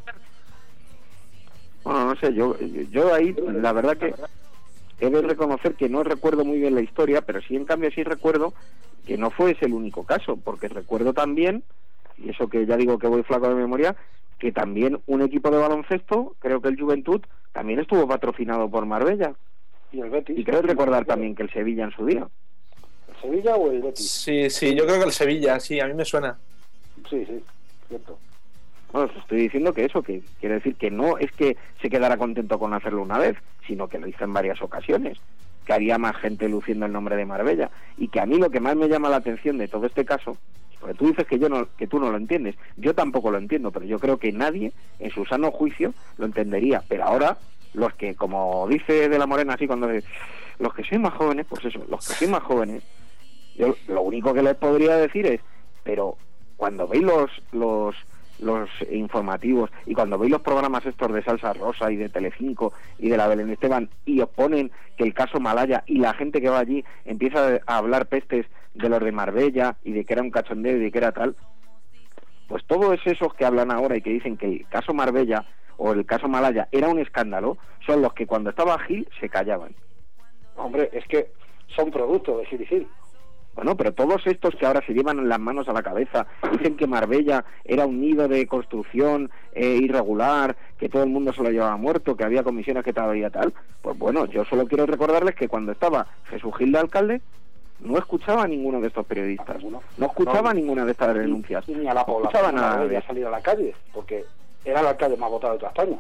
Bueno, no sé, yo, yo ahí, la verdad que he de reconocer que no recuerdo muy bien la historia, pero sí, en cambio, sí recuerdo que no fue ese el único caso, porque recuerdo también, y eso que ya digo que voy flaco de memoria, que también un equipo de baloncesto, creo que el Juventud, también estuvo patrocinado por Marbella. Y el Betis. Y creo recordar también que el Sevilla en su día. ¿El Sevilla o el Betis? Sí, sí, yo creo que el Sevilla, sí, a mí me suena. Sí, sí, cierto. Bueno, os estoy diciendo que eso, que quiere decir que no es que se quedara contento con hacerlo una vez, sino que lo hizo en varias ocasiones, que había más gente luciendo el nombre de Marbella. Y que a mí lo que más me llama la atención de todo este caso, porque tú dices que yo no, que tú no lo entiendes, yo tampoco lo entiendo, pero yo creo que nadie en su sano juicio lo entendería. Pero ahora, los que, como dice De la Morena así cuando dice, los que sois más jóvenes, pues eso, los que sois más jóvenes, yo lo único que les podría decir es, pero cuando veis los los los informativos y cuando veis los programas estos de Salsa Rosa y de Telecinco y de la Belén Esteban y os ponen que el caso Malaya y la gente que va allí empieza a hablar pestes de los de Marbella y de que era un cachondeo y de que era tal, pues todos esos que hablan ahora y que dicen que el caso Marbella o el caso Malaya era un escándalo, son los que cuando estaba Gil se callaban. Hombre, es que son productos de Gil y Gil. Bueno, pero todos estos que ahora se llevan las manos a la cabeza, dicen que Marbella era un nido de construcción eh, irregular, que todo el mundo se lo llevaba muerto, que había comisiones que todavía tal, pues bueno, yo solo quiero recordarles que cuando estaba Jesús Gil de alcalde, no escuchaba a ninguno de estos periodistas, Ninguno. no escuchaba No, ninguna de estas denuncias, Y ni a la no escuchaba población nada de de eso. salir a la calle, porque era el alcalde más votado de toda España.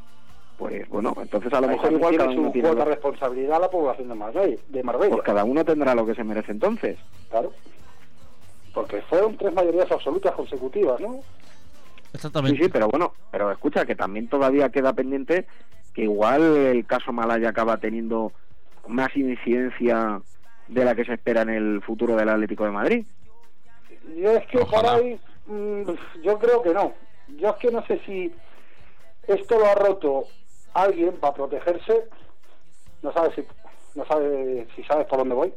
Pues bueno, entonces a lo Ahí mejor también igual tiene cada uno su tiene cuota lo- de responsabilidad a la población de Marbella, de Marbella. pues cada uno tendrá lo que se merece entonces. Claro. Porque fueron tres mayorías absolutas consecutivas, ¿no? Exactamente. Sí, sí, pero bueno, pero escucha que también todavía queda pendiente que igual el caso Malaya acaba teniendo más incidencia de la que se espera en el futuro del Atlético de Madrid. Yo es que Ojalá. por ahí, mm, yo creo que no. Yo es que no sé si esto lo ha roto alguien para protegerse. No sabe si, no sabe si sabes por dónde voy.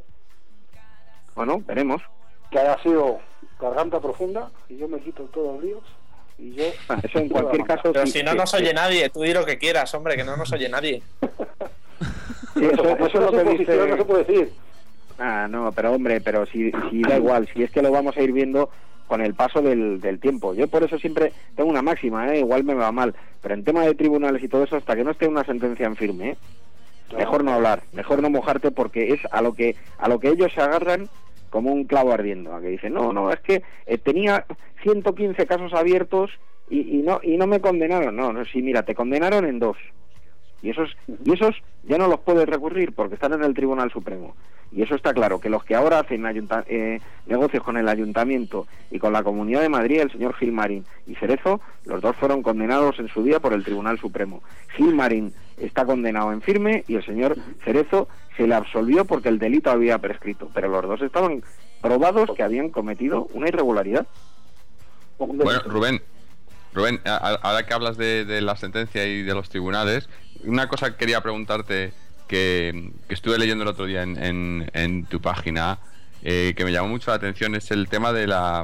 Bueno, veremos. Que haya sido garganta profunda y yo me quito todos los líos y yo. Ah, Eso en cualquier caso. Pero sí, si no sí, nos sí. oye nadie, tú di lo que quieras, hombre, que no nos oye nadie. Sí, eso, eso es lo que dice. No se puede decir. Ah, no, pero hombre, pero si, si da igual, si es que lo vamos a ir viendo con el paso del, del tiempo. Yo por eso siempre tengo una máxima, ¿eh? Igual me va mal, pero en tema de tribunales y todo eso, hasta que no esté una sentencia en firme, ¿eh? Mejor no hablar, mejor no mojarte, porque es a lo que a lo que ellos se agarran como un clavo ardiendo, a que dicen, no, no, es que eh, tenía ciento quince casos abiertos y, y no y no me condenaron. No, no, sí, mira, te condenaron en dos. Y esos y esos ya no los puedes recurrir porque están en el Tribunal Supremo. Y eso está claro, que los que ahora hacen ayunta eh, negocios con el Ayuntamiento y con la Comunidad de Madrid, el señor Gilmarín y Cerezo, los dos fueron condenados en su día por el Tribunal Supremo. Gilmarín está condenado en firme y el señor Cerezo se le absolvió porque el delito había prescrito, pero los dos estaban probados que habían cometido una irregularidad. Bueno, Rubén, Rubén, a- a- ahora que hablas de, de la sentencia y de los tribunales, una cosa que quería preguntarte que, que estuve leyendo el otro día en, en, en tu página, eh, que me llamó mucho la atención, es el tema de la,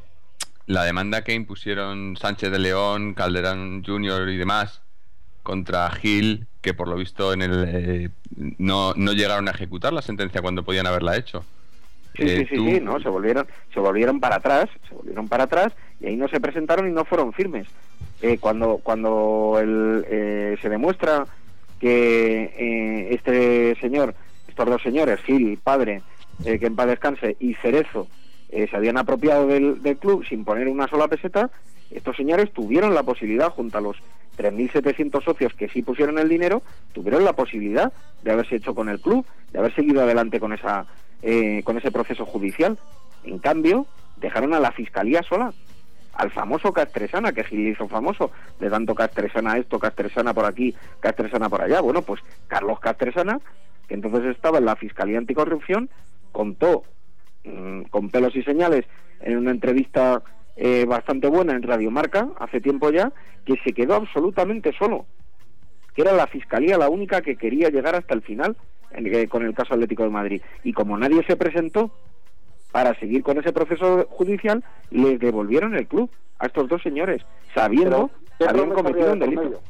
la demanda que impusieron Sánchez de León, Calderón junior y demás contra Gil, que por lo visto en el eh, no, no llegaron a ejecutar la sentencia cuando podían haberla hecho. Sí, sí, Eh, sí, tú- sí, no, se volvieron, se volvieron para atrás, se volvieron para atrás y ahí no se presentaron y no fueron firmes. Eh, cuando cuando el, eh, se demuestra que eh, este señor, estos dos señores, Gil, padre, eh, que en paz descanse, y Cerezo, eh, se habían apropiado del, del club sin poner una sola peseta, estos señores tuvieron la posibilidad, junto a los tres mil setecientos socios que sí pusieron el dinero, tuvieron la posibilidad de haberse hecho con el club, de haber seguido adelante con esa eh, con ese proceso judicial. En cambio, dejaron a la Fiscalía sola, al famoso Castresana, que Gil hizo famoso, de tanto Castresana esto, Castresana por aquí, Castresana por allá. Bueno, pues Carlos Castresana, que entonces estaba en la Fiscalía Anticorrupción, contó mmm, con pelos y señales en una entrevista eh, bastante buena en Radio Marca, hace tiempo ya, que se quedó absolutamente solo, que era la Fiscalía la única que quería llegar hasta el final en, eh, con el caso Atlético de Madrid. Y como nadie se presentó para seguir con ese proceso judicial, les devolvieron el club a estos dos señores, sabiendo que habían cometido un delito.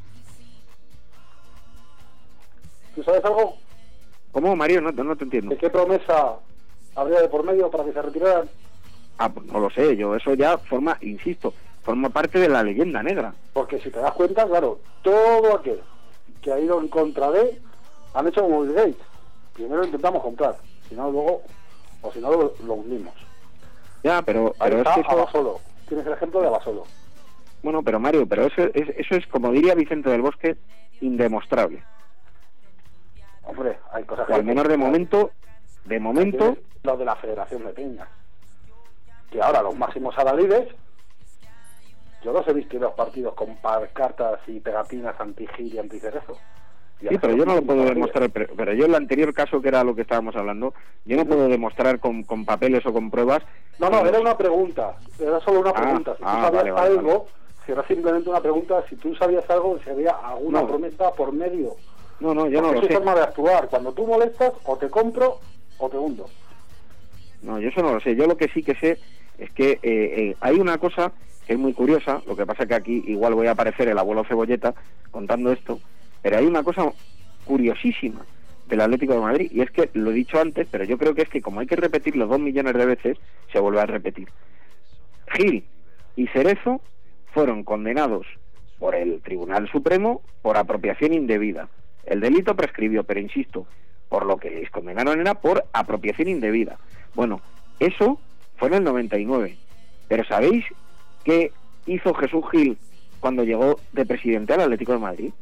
¿Tú sabes algo? ¿Cómo, Mario? No, no te entiendo. ¿De qué promesa habría de por medio para que se retiraran? Ah, pues no lo sé, yo eso ya forma, insisto, forma parte de la leyenda negra. Porque si te das cuenta, claro, todo aquel que ha ido en contra de, han hecho como Bill Gates. Primero intentamos comprar, si no luego, o si no lo, lo hundimos. Ya, pero, Ahí pero está es que eso... Abasolo. Tienes el ejemplo de Abasolo. Bueno, pero Mario, pero eso es, eso es, como diría Vicente del Bosque, indemostrable. Hombre, hay cosas que... O al menos de momento, de momento... Lo de la Federación de Peñas. Que ahora los máximos adalides, yo los he visto en los partidos con pancartas y pegatinas anti-Gil y anti-Cerezo. Sí, pero yo no lo puedo demostrar, pero, pero yo en el anterior caso, que era lo que estábamos hablando, yo no puedo demostrar con, con papeles o con pruebas. No, no, era una pregunta, era solo una ah, pregunta. Si tú ah, sabías vale, vale, algo, vale. si era simplemente una pregunta, si tú sabías algo, si había alguna no. promesa por medio. No, no, yo no lo sé. Es sé. forma de actuar, cuando tú molestas, o te compro, o te hundo. No, yo eso no lo sé, yo lo que sí que sé es que eh, eh, hay una cosa que es muy curiosa, lo que pasa que aquí igual voy a aparecer el abuelo Cebolleta contando esto, pero hay una cosa curiosísima del Atlético de Madrid, y es que lo he dicho antes, pero yo creo que es que como hay que repetirlo dos millones de veces, se vuelve a repetir. Gil y Cerezo fueron condenados por el Tribunal Supremo por apropiación indebida. El delito prescribió, pero insisto, por lo que les condenaron era por apropiación indebida. Bueno, eso fue en el noventa y nueve, pero ¿sabéis qué hizo Jesús Gil cuando llegó de presidente al Atlético de Madrid?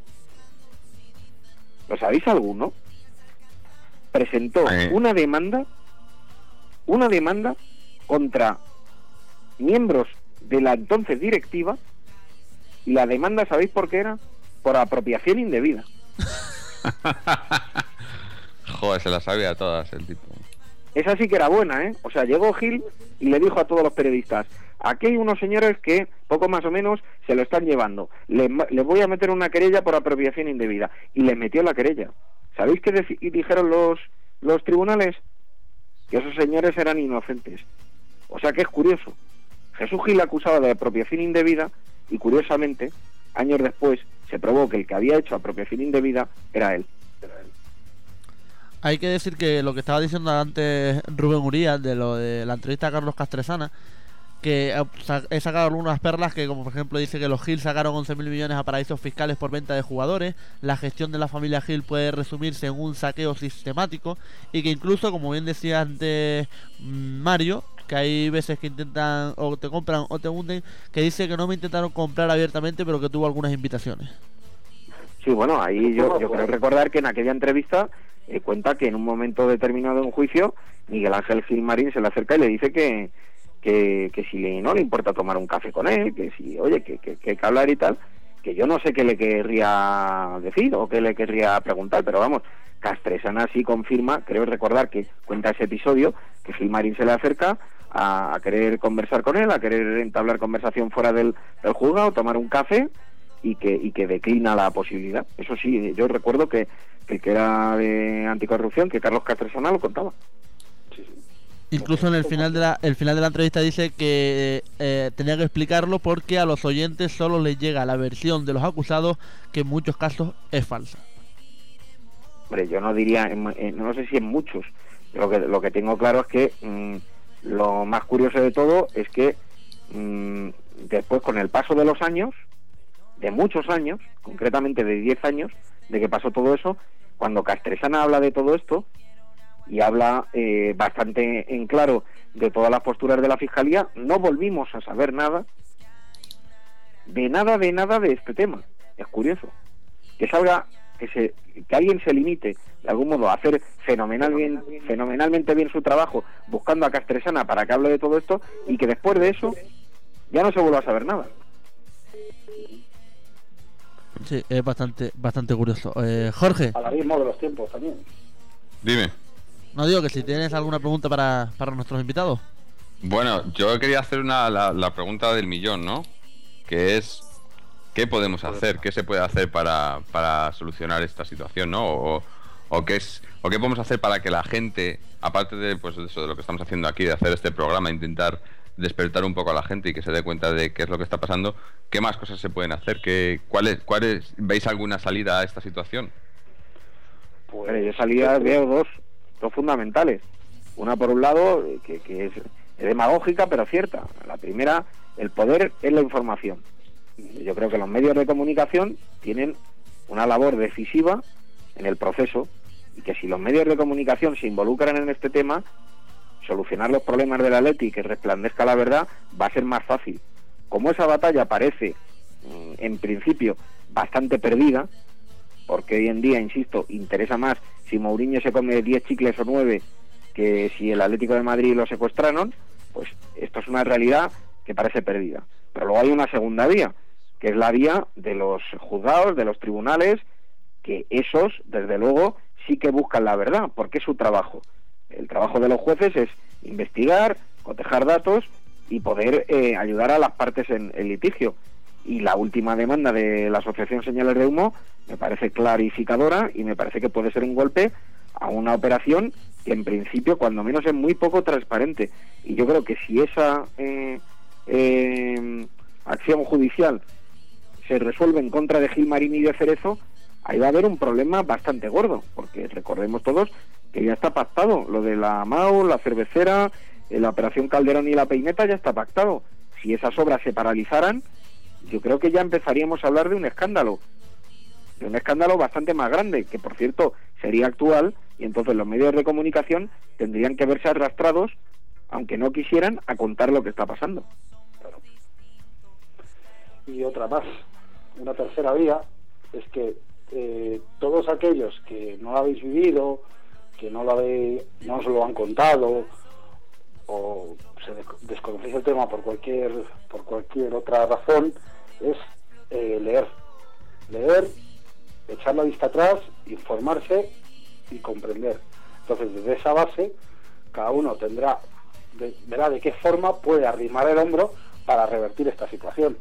¿Lo sabéis alguno? Presentó eh. una demanda, una demanda contra miembros de la entonces directiva, y la demanda, ¿sabéis por qué era? Por apropiación indebida. Joder, se las sabía todas el tipo. Esa sí que era buena, ¿eh? O sea, llegó Gil y le dijo a todos los periodistas: aquí hay unos señores que poco más o menos se lo están llevando, les, les voy a meter una querella por apropiación indebida. Y les metió la querella. ¿Sabéis qué dec- dijeron los, los tribunales? Que esos señores eran inocentes. O sea que es curioso. Jesús Gil acusaba de apropiación indebida y, curiosamente, años después se probó que el que había hecho apropiación indebida era él. Hay que decir que lo que estaba diciendo antes Rubén Urías, de lo de la entrevista a Carlos Castresana, que he sacado algunas perlas, que como por ejemplo dice que los Gil sacaron once mil millones a paraísos fiscales por venta de jugadores, la gestión de la familia Gil puede resumirse en un saqueo sistemático, y que incluso, como bien decía antes Mario, que hay veces que intentan o te compran o te hunden, que dice que no me intentaron comprar abiertamente, pero que tuvo algunas invitaciones. Sí, bueno, ahí yo, yo creo recordar que en aquella entrevista eh, cuenta que en un momento determinado de un juicio, Miguel Ángel Gilmarín se le acerca y le dice que que, que si le, no le importa tomar un café con él, que si, oye, que, que, que hay que hablar y tal, que yo no sé qué le querría decir o qué le querría preguntar, pero vamos, Castresana sí confirma, creo recordar que cuenta ese episodio, que Gilmarín se le acerca a, a querer conversar con él, a querer entablar conversación fuera del, del juzgado, tomar un café, y que y que declina la posibilidad. Eso sí, yo recuerdo que que, que era de anticorrupción, que Carlos Castresana lo contaba. Sí, sí. Incluso en el final de la el final de la entrevista dice que eh, tenía que explicarlo porque a los oyentes solo les llega la versión de los acusados, que en muchos casos es falsa. Hombre, yo no diría, en, en, no sé si en muchos. Lo que lo que tengo claro es que mmm, lo más curioso de todo es que mmm, después, con el paso de los años, de muchos años, concretamente de diez años, de que pasó todo eso, cuando Castresana habla de todo esto y habla eh, bastante en claro de todas las posturas de la Fiscalía, no volvimos a saber nada, de nada, de nada de este tema. Es curioso. Que salga, que se que alguien se limite de algún modo a hacer fenomenal bien, fenomenalmente bien su trabajo, buscando a Castresana para que hable de todo esto, y que después de eso ya no se vuelva a saber nada. Sí, es bastante bastante curioso. Eh, Jorge. Al abismo de los tiempos también. Dime. No, digo que si tienes alguna pregunta para, para nuestros invitados. Bueno, yo quería hacer una, la, la pregunta del millón, ¿no? Que es, ¿qué podemos hacer? ¿Qué se puede hacer para, para solucionar esta situación, ¿no? O, o, qué es, o qué podemos hacer para que la gente, aparte de, pues, de eso, de lo que estamos haciendo aquí, de hacer este programa, intentar despertar un poco a la gente y que se dé cuenta de qué es lo que está pasando, ¿qué más cosas se pueden hacer? ¿Qué, cuáles, cuáles, ¿Veis alguna salida a esta situación? Pues yo salidas veo dos, dos fundamentales. Una, por un lado, que, que es demagógica pero cierta. La primera, el poder es la información. Yo creo que los medios de comunicación tienen una labor decisiva en el proceso, y que si los medios de comunicación se involucran en este tema, solucionar los problemas del Atleti y que resplandezca la verdad va a ser más fácil. Como esa batalla parece, en principio, bastante perdida, porque hoy en día, insisto, interesa más si Mourinho se come diez chicles o nueve que si el Atlético de Madrid lo secuestraron, pues esto es una realidad que parece perdida. Pero luego hay una segunda vía, que es la vía de los juzgados, de los tribunales, que esos, desde luego, sí que buscan la verdad, porque es su trabajo. El trabajo de los jueces es investigar, cotejar datos y poder eh, ayudar a las partes en el litigio. Y la última demanda de la Asociación Señales de Humo me parece clarificadora y me parece que puede ser un golpe a una operación que en principio, cuando menos, es muy poco transparente. Y yo creo que si esa eh, eh, acción judicial se resuelve en contra de Gilmarín y de Cerezo, ahí va a haber un problema bastante gordo, porque recordemos todos que ya está pactado lo de la M A U, la cervecera, la operación Calderón y la Peineta ya está pactado. Si esas obras se paralizaran, yo creo que ya empezaríamos a hablar de un escándalo, de un escándalo bastante más grande, que por cierto sería actual, y entonces los medios de comunicación tendrían que verse arrastrados, aunque no quisieran, a contar lo que está pasando. Claro. Y otra más, una tercera vía, es que eh, todos aquellos que no lo habéis vivido, que no lo habéis, no os lo han contado, o se desconocéis el tema por cualquier por cualquier otra razón, es eh, leer leer, echar la vista atrás, informarse y comprender. Entonces, desde esa base, cada uno tendrá de, verá de qué forma puede arrimar el hombro para revertir esta situación.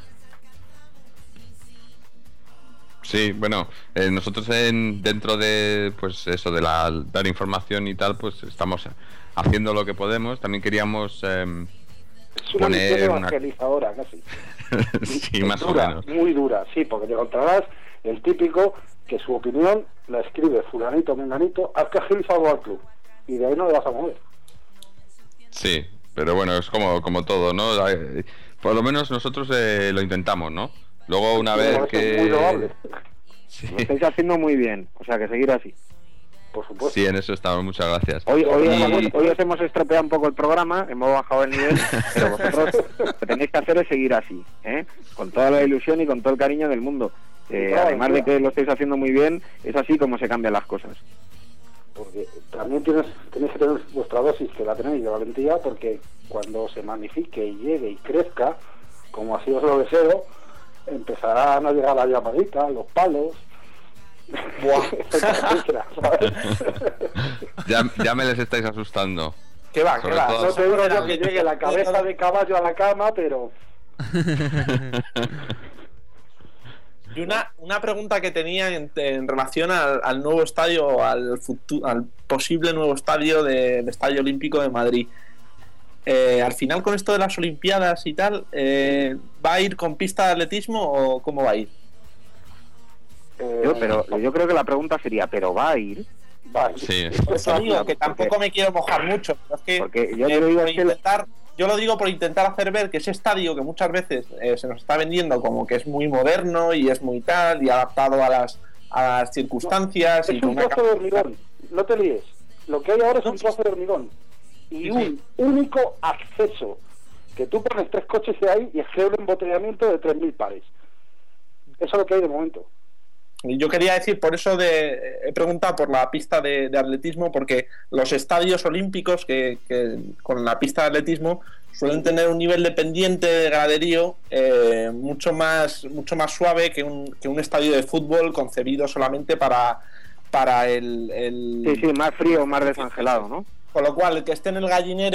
Sí, bueno, eh, nosotros en, dentro de, pues eso, de la dar información y tal, pues estamos haciendo lo que podemos. También queríamos eh, es una poner misión una evangelizadora, casi. Sí, más dura, o menos. Muy dura, sí, porque te encontrarás el típico que su opinión la escribe fulanito, menganito, haz que Gil salvo al club, y de ahí no le vas a mover. Sí, pero bueno, es como, como todo, ¿no? Por lo menos nosotros eh, lo intentamos, ¿no? Luego una sí, vez no, que... es muy loable. Sí. Lo estáis haciendo muy bien, o sea que seguir así. Por supuesto. Sí, en eso estamos, muchas gracias. Hoy, hoy, Y- hoy, hoy os hemos estropeado un poco el programa, hemos bajado el nivel, pero vosotros lo que tenéis que hacer es seguir así, ¿eh? Con toda la ilusión y con todo el cariño del mundo. Eh, Claro, además de claro. que lo estáis haciendo muy bien, es así como se cambian las cosas. Porque también tienes, tenéis que tener vuestra dosis, que la tenéis, de valentía, porque cuando se magnifique y llegue y crezca, como así os lo deseo, empezarán a llegar las llamaditas, los palos. Buah. etcétera, ¿sabes? ya, ya me les estáis asustando. ¿Qué va, qué Sobre va? todo- No te digo yo que llegue la cabeza de caballo a la cama, pero Y una, una pregunta que tenía en, en relación al, al nuevo estadio, al futu- al posible nuevo estadio de- del Estadio Olímpico de Madrid. Eh, al final, con esto de las Olimpiadas y tal, eh, ¿va a ir con pista de atletismo o cómo va a ir? eh, Yo, pero yo creo que la pregunta sería, ¿pero va a ir? va, Sí. Por eso digo que tampoco me quiero mojar mucho, pero es que, Porque yo eh, te digo por es que... intentar, yo lo digo por intentar hacer ver que ese estadio que muchas veces eh, se nos está vendiendo como que es muy moderno y es muy tal y adaptado a las, a las circunstancias y es con un una trozo de capacidad- hormigón, no te líes. Lo que hay ahora es un trozo de hormigón y Sí, un sí. único acceso, que tú pones tres coches de ahí y es que un embotellamiento de tres mil pares. Eso es lo que hay de momento. Y yo quería decir, por eso de, he preguntado por la pista de, de atletismo, porque los estadios olímpicos que, que con la pista de atletismo suelen tener un nivel de pendiente de graderío eh, mucho más mucho más suave que un, que un estadio de fútbol concebido solamente para, para el, el... Sí, sí, más frío, más desangelado, ¿no? Con lo cual, el que esté en el gallinero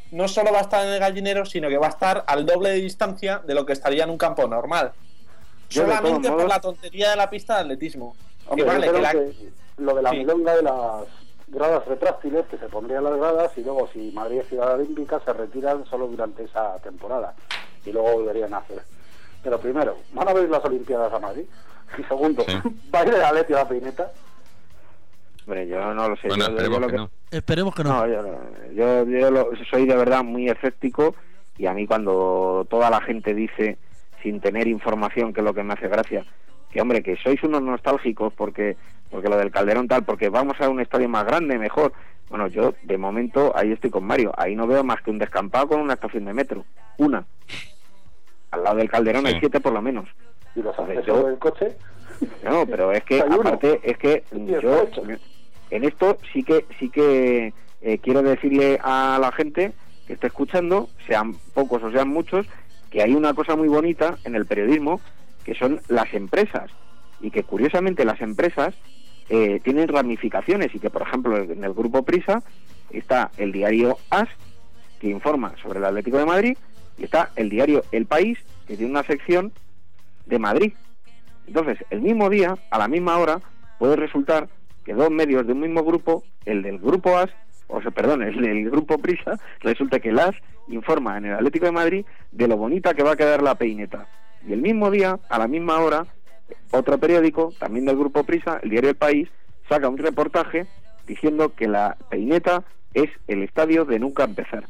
no solo va a estar en el Gallinero, sino que va a estar al doble de distancia de lo que estaría en un campo normal. Yo, solamente modos, por la tontería de la pista de atletismo. Hombre, que vale, yo que creo la... que lo de la sí. milonga de las gradas retráctiles, que se pondrían las gradas, y luego si Madrid es ciudad olímpica se retiran solo durante esa temporada y luego volverían a hacer. Pero primero, ¿van a ver las Olimpiadas a Madrid? Y segundo, sí. ¿va a ir el Atleti a la Peineta? Hombre, yo no lo sé. Bueno, yo, esperemos yo lo que, que no. Esperemos que no. No, yo, yo, yo lo, soy de verdad muy escéptico, y a mí cuando toda la gente dice, sin tener información, que es lo que me hace gracia, que hombre, que sois unos nostálgicos porque porque lo del Calderón tal, porque vamos a un estadio más grande, mejor. Bueno, yo de momento ahí estoy con Mario, ahí no veo más que un descampado con una estación de metro, una. Al lado del Calderón sí. hay siete por lo menos. ¿Y los accesos del coche? No, pero es que aparte es que yo en esto sí que sí que eh, quiero decirle a la gente que esté escuchando, sean pocos o sean muchos, que hay una cosa muy bonita en el periodismo, que son las empresas, y que curiosamente las empresas eh, tienen ramificaciones, y que por ejemplo en el grupo Prisa está el diario AS, que informa sobre el Atlético de Madrid, y está el diario El País, que tiene una sección de Madrid. Entonces, el mismo día, a la misma hora, puede resultar que dos medios de un mismo grupo, el del grupo AS, o sea, perdón, el del grupo Prisa, resulta que el AS informa en el Atlético de Madrid de lo bonita que va a quedar la Peineta. Y el mismo día, a la misma hora, otro periódico, también del grupo Prisa, el diario El País, saca un reportaje diciendo que la Peineta es el estadio de nunca empezar.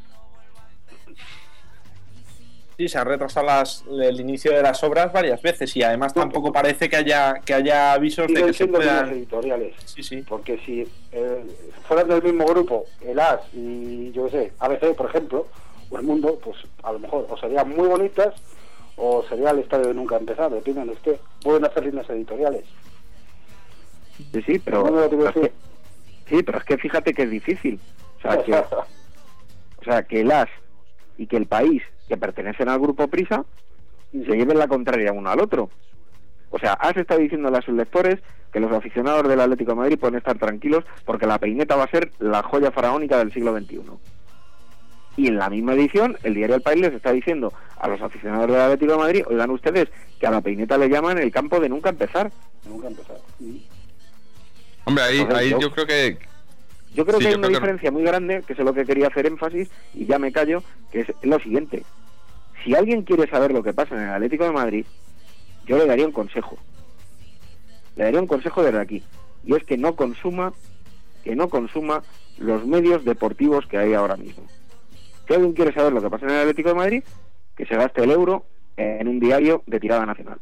Sí, se han retrasado las, el inicio de las obras varias veces, y además tampoco parece que haya que haya avisos de que se puedan... editoriales. Sí, sí. Porque si eh, fueran del mismo grupo, el AS y yo qué sé, A B C, por ejemplo, o El Mundo, pues a lo mejor o serían muy bonitas o sería el estadio de nunca empezar, depende de usted. Pueden hacer líneas editoriales. Sí, sí, pero, no pero es que, sí, pero es que fíjate que es difícil. O sea, que, o sea, que el AS y que El País, que pertenecen al grupo Prisa, se lleven la contraria uno al otro. O sea, AS está diciéndole a sus lectores que los aficionados del Atlético de Madrid pueden estar tranquilos porque la Peineta va a ser la joya faraónica del siglo veintiuno. Y en la misma edición, el diario El País les está diciendo a los aficionados del Atlético de Madrid, oigan ustedes, que a la Peineta le llaman el campo de nunca empezar. Nunca empezar. Hombre, ahí, Entonces, ahí yo, yo creo que... Yo creo sí, que hay yo una creo diferencia que... muy grande, que es lo que quería hacer énfasis, y ya me callo, que es lo siguiente. Si alguien quiere saber lo que pasa en el Atlético de Madrid, yo le daría un consejo. Le daría un consejo desde aquí. Y es que no consuma, que no consuma los medios deportivos que hay ahora mismo. Si alguien quiere saber lo que pasa en el Atlético de Madrid, que se gaste el euro en un diario de tirada nacional.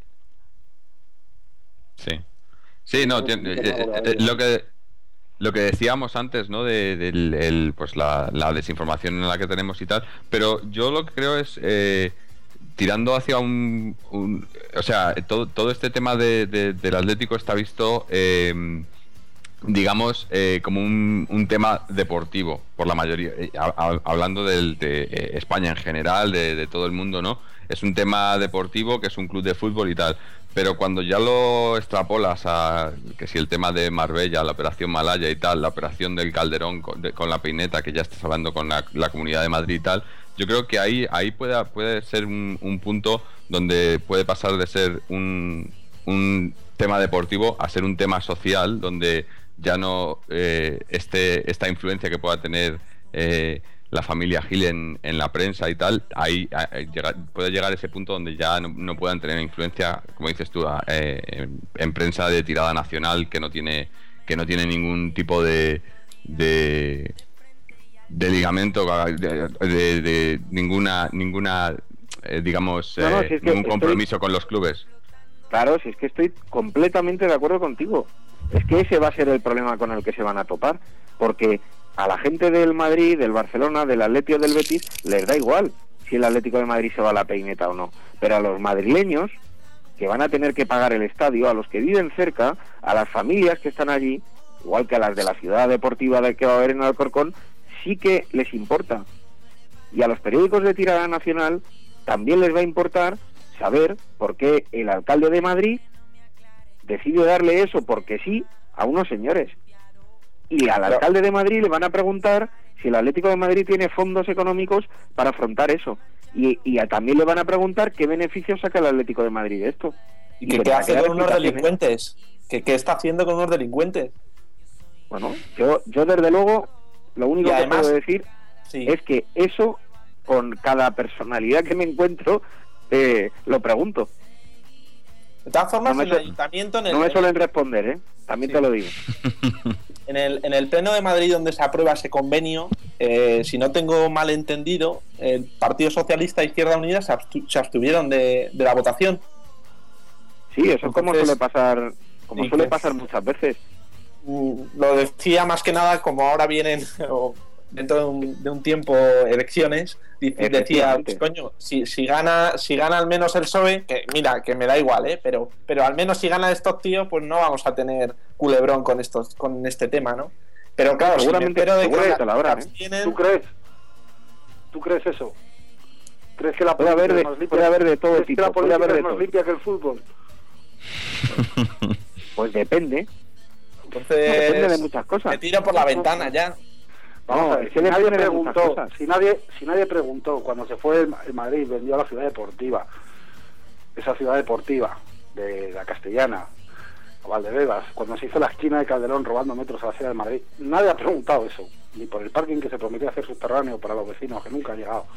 Sí. Sí, no, tiene, eh, eh, lo que lo que decíamos antes, ¿no? De, de, de el, pues la, la desinformación en la que tenemos y tal, pero yo lo que creo es eh, tirando hacia un, un o sea, todo, todo este tema de, de, del Atlético está visto eh, digamos eh, como un, un tema deportivo por la mayoría, eh, a, a, hablando del, de eh, España en general, de, de todo el mundo, ¿no? Es un tema deportivo, que es un club de fútbol y tal, pero cuando ya lo extrapolas a que si el tema de Marbella, la operación Malaya y tal, la operación del Calderón con, de, con la Peineta, que ya estás hablando con la, la Comunidad de Madrid y tal, yo creo que ahí ahí puede, puede ser un, un punto donde puede pasar de ser un, un tema deportivo a ser un tema social, donde ya no eh, este, esta influencia que pueda tener eh, la familia Gil en, en la prensa y tal, ahí, ahí llega, puede llegar a ese punto donde ya no, no puedan tener influencia, como dices tú, eh, en, en prensa de tirada nacional que no tiene que no tiene ningún tipo de de, de ligamento, de, de, de ninguna ninguna eh, digamos no, no, eh, si es que ningún compromiso estoy... con los clubes. Claro, si es que estoy completamente de acuerdo contigo. Es que ese va a ser el problema con el que se van a topar, porque a la gente del Madrid, del Barcelona, del Atlético, del Betis, les da igual si el Atlético de Madrid se va a la Peineta o no. Pero a los madrileños, que van a tener que pagar el estadio, a los que viven cerca, a las familias que están allí, igual que a las de la ciudad deportiva de que va a haber en Alcorcón, sí que les importa. Y a los periódicos de tirada nacional también les va a importar saber por qué el alcalde de Madrid decide darle eso porque sí a unos señores. Y al alcalde de Madrid le van a preguntar si el Atlético de Madrid tiene fondos económicos para afrontar eso. Y, y a, también le van a preguntar qué beneficios saca el Atlético de Madrid de esto. ¿Y que, qué hace con unos delincuentes? ¿Qué, ¿Qué está haciendo con unos delincuentes? Bueno, yo, yo desde luego, lo único además, que puedo decir sí. es que eso, con cada personalidad que me encuentro, eh, lo pregunto. De todas formas, no en el ayuntamiento... En el, no me suelen el, responder, ¿eh? También sí. te lo digo. En el, en el Pleno de Madrid, donde se aprueba ese convenio, eh, si no tengo mal entendido, el Partido Socialista e Izquierda Unida se, abstu se abstuvieron de, de la votación. Sí, eso es como suele pasar, como sí, suele que, pasar muchas veces. Lo decía más que nada, como ahora vienen... O, dentro de un, de un tiempo elecciones, decía, pues, coño, si, si gana si gana al menos el P S O E, que mira, que me da igual, ¿eh? pero pero al menos si gana estos tíos, pues no vamos a tener culebrón con estos con este tema, ¿no? Pero claro, seguramente, si me de que la hora, ¿eh? tienen... ¿Tú crees? ¿Tú crees eso? ¿Crees que la puede haber de, más limpia, puede haber de todo tipo? La puede haber de es más todo. limpia que el fútbol? Pues depende. Entonces, no, depende de muchas cosas. Me tiro por la ventana ya. Vamos no, a ver, si nadie preguntó, si nadie, si nadie preguntó cuando se fue el, el Madrid, vendió a la ciudad deportiva, esa ciudad deportiva de la Castellana, a Valdebebas, cuando se hizo la esquina de Calderón robando metros a la ciudad de Madrid, nadie ha preguntado eso, ni por el parking que se prometió hacer subterráneo para los vecinos, que nunca ha llegado.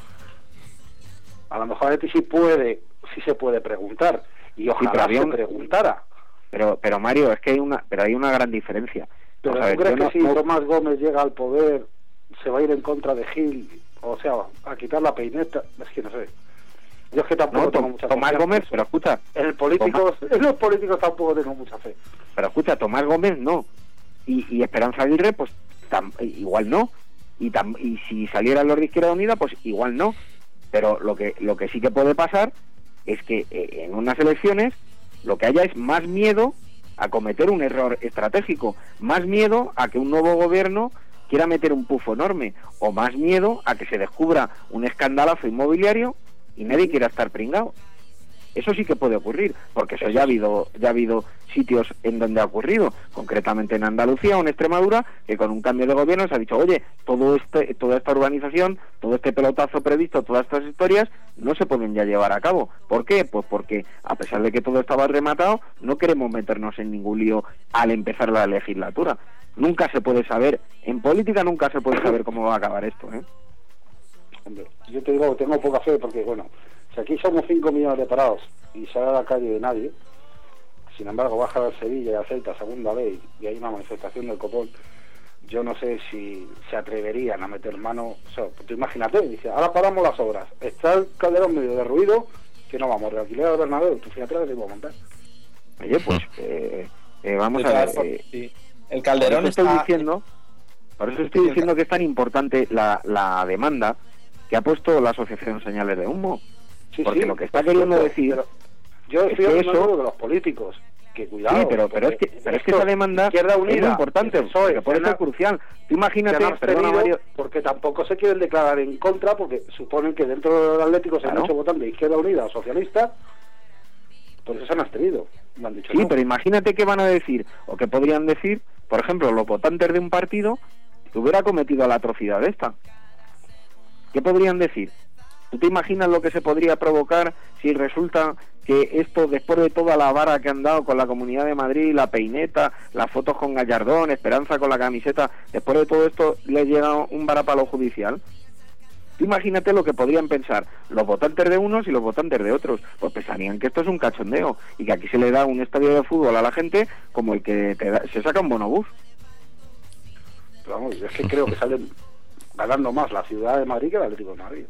A lo mejor a ti sí puede, sí se puede preguntar, y ojalá sí, se un... preguntara. Pero, pero Mario, es que hay una, pero hay una gran diferencia. Pero ¿tú crees que no, si no... Tomás Gómez llega al poder se va a ir en contra de Gil, o sea, a quitar la peineta? Es que no sé. Yo es que tampoco no, tengo mucha fe. Tomás Gómez, pero escucha, en el político, en los políticos tampoco tengo mucha fe. Pero escucha, Tomás Gómez no, y, y Esperanza Aguirre pues tam, igual no, y, tam, y si salieran los de Izquierda Unida pues igual no. Pero lo que lo que sí que puede pasar es que eh, en unas elecciones lo que haya es más miedo a cometer un error estratégico, más miedo a que un nuevo gobierno quiera meter un pufo enorme, o más miedo a que se descubra un escandalazo inmobiliario y nadie quiera estar pringado. Eso sí que puede ocurrir, porque eso ya ha habido ya ha habido sitios en donde ha ocurrido, concretamente en Andalucía o en Extremadura, que con un cambio de gobierno se ha dicho, oye, todo este toda esta urbanización, todo este pelotazo previsto, todas estas historias no se pueden ya llevar a cabo. ¿Por qué? Pues porque a pesar de que todo estaba rematado, no queremos meternos en ningún lío al empezar la legislatura. Nunca se puede saber, en política nunca se puede saber cómo va a acabar esto, ¿eh? Hombre, yo te digo, tengo poca fe porque, bueno, si aquí somos cinco millones de parados y sale a la calle de nadie, sin embargo baja a Sevilla y a Celta segunda vez y hay una manifestación del copón, yo no sé si se atreverían a meter mano. O sea, tú imagínate, dice, ahora paramos las obras, está el Calderón medio de ruido, que no vamos a realquilar al Bernabéu, tú fíjate lo que vamos a montar. Oye, pues eh, eh, vamos a ver, eh, sí. El Calderón por eso está... estoy diciendo, por eso estoy diciendo que es tan importante la, la demanda que ha puesto la asociación Señales de Humo. Sí, porque sí, lo que está queriendo pero, decir pero yo estoy es que hablando eso de los políticos, que cuidado, sí, pero, pero es que pero es que esa demanda Izquierda Unida, es muy importante, P S O E, porque puede ser crucial. Tú imagínate, perdona, Mario, porque tampoco se quieren declarar en contra, porque suponen que dentro del Atlético se han hecho votantes de Izquierda Unida o socialista, por eso se han abstenido. Me han dicho sí, no. Pero imagínate qué van a decir, o que podrían decir, por ejemplo, los votantes de un partido que hubiera cometido la atrocidad esta. ¿Qué podrían decir? ¿Tú te imaginas lo que se podría provocar si resulta que esto, después de toda la vara que han dado con la Comunidad de Madrid, la peineta, las fotos con Gallardón, Esperanza con la camiseta, después de todo esto les llega un varapalo judicial? Tú imagínate lo que podrían pensar los votantes de unos y los votantes de otros. Pues pensarían que esto es un cachondeo y que aquí se le da un estadio de fútbol a la gente como el que te da, se saca un bonobús. Pero vamos, yo es que creo que salen ganando más la Ciudad de Madrid que el Atlético de Madrid.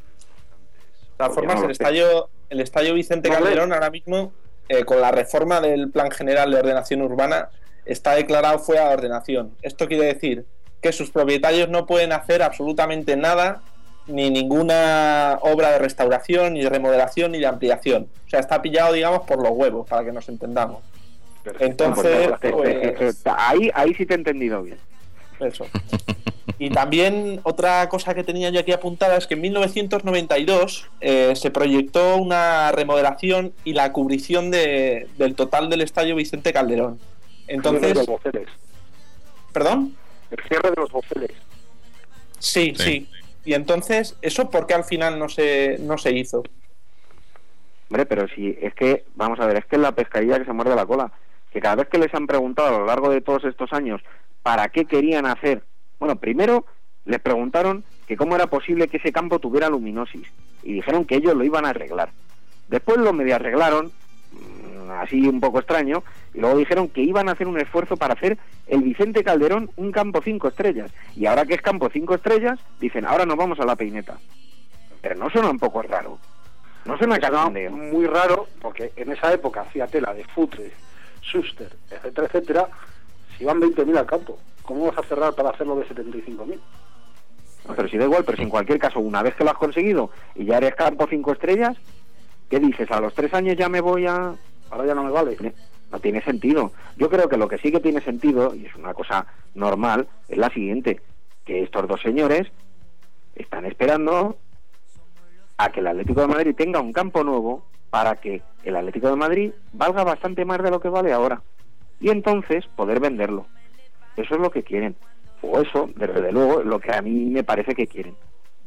De todas formas, el estadio, el estadio Vicente Calderón ahora mismo, eh, con la reforma del Plan General de Ordenación Urbana, está declarado fuera de ordenación. Esto quiere decir que sus propietarios no pueden hacer absolutamente nada, ni ninguna obra de restauración, ni de remodelación, ni de ampliación. O sea, está pillado, digamos, por los huevos, para que nos entendamos. Entonces, pues, ahí, ahí sí te he entendido bien. Eso. Y también otra cosa que tenía yo aquí apuntada es que en mil novecientos noventa y dos eh, se proyectó una remodelación y la cubrición de, del total del estadio Vicente Calderón. Entonces, el cierre de los boceles. ¿Perdón? El cierre de los boceles. Sí, sí, sí. Y entonces, ¿eso por qué al final no se, no se hizo? Hombre, pero si es que, vamos a ver, es que es la pescadilla que se muerde la cola. Que cada vez que les han preguntado a lo largo de todos estos años para qué querían hacer, bueno, primero les preguntaron que cómo era posible que ese campo tuviera luminosis y dijeron que ellos lo iban a arreglar. Después lo medio arreglaron, así un poco extraño, y luego dijeron que iban a hacer un esfuerzo para hacer el Vicente Calderón un campo cinco estrellas. Y ahora que es campo cinco estrellas, dicen, ahora nos vamos a la Peineta. Pero no suena un poco raro. No suena cachondeo. Muy raro, porque en esa época hacía tela de Futre, Schuster, etcétera, etcétera. Si van veinte mil al campo, ¿cómo vas a cerrar para hacerlo de setenta y cinco mil? No, pero si da igual, pero si en cualquier caso, una vez que lo has conseguido y ya eres campo cinco estrellas, ¿qué dices? ¿A los tres años ya me voy a...? Ahora ya no me vale. No tiene sentido. Yo creo que lo que sí que tiene sentido, y es una cosa normal, es la siguiente, que estos dos señores están esperando a que el Atlético de Madrid tenga un campo nuevo para que el Atlético de Madrid valga bastante más de lo que vale ahora. Y entonces poder venderlo. Eso es lo que quieren. O eso, desde luego, es lo que a mí me parece que quieren.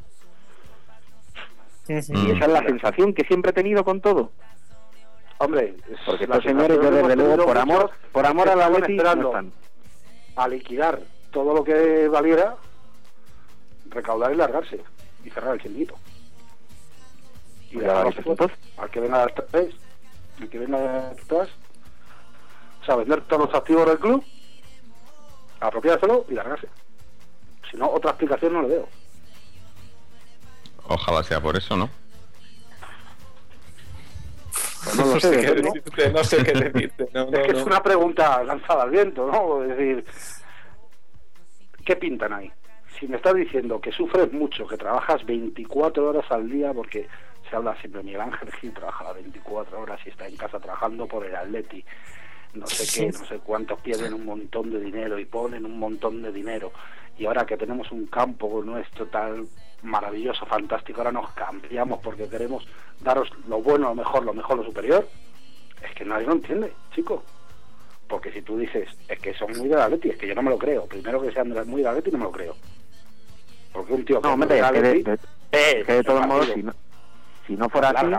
Sí, sí. Y esa es la sensación que siempre he tenido con todo. Hombre, porque estos señores, yo desde luego, por amor, por amor a la Atleti, no están. A liquidar todo lo que valiera, recaudar y largarse y cerrar el chiringuito. Y dejar los puntos al que venga detrás, al que venga detrás, o sea, vender todos los activos del club, apropiárselo y largarse. Si no, otra explicación no le veo. Ojalá sea por eso, ¿no? Pues no, no, sé qué decirte, no sé qué decirte. No, es no, que no. Es una pregunta lanzada al viento, ¿no? Es decir, ¿qué pintan ahí? Si me estás diciendo que sufres mucho, que trabajas veinticuatro horas al día, porque se habla siempre, Miguel Ángel Gil trabaja las veinticuatro horas y está en casa trabajando por el Atleti, no sé qué, no sé cuántos pierden un montón de dinero y ponen un montón de dinero, y ahora que tenemos un campo nuestro tan maravilloso, fantástico, ahora nos cambiamos porque queremos daros lo bueno, lo mejor, lo mejor, lo superior. Es que nadie lo entiende, chico. Porque si tú dices, es que son muy de Atleti, es que yo no me lo creo. Primero que sean muy de Atleti, no me lo creo. Porque un tío que no, no es de Atleti, de, de, eh, que de todos modos, si no, si no fuera así,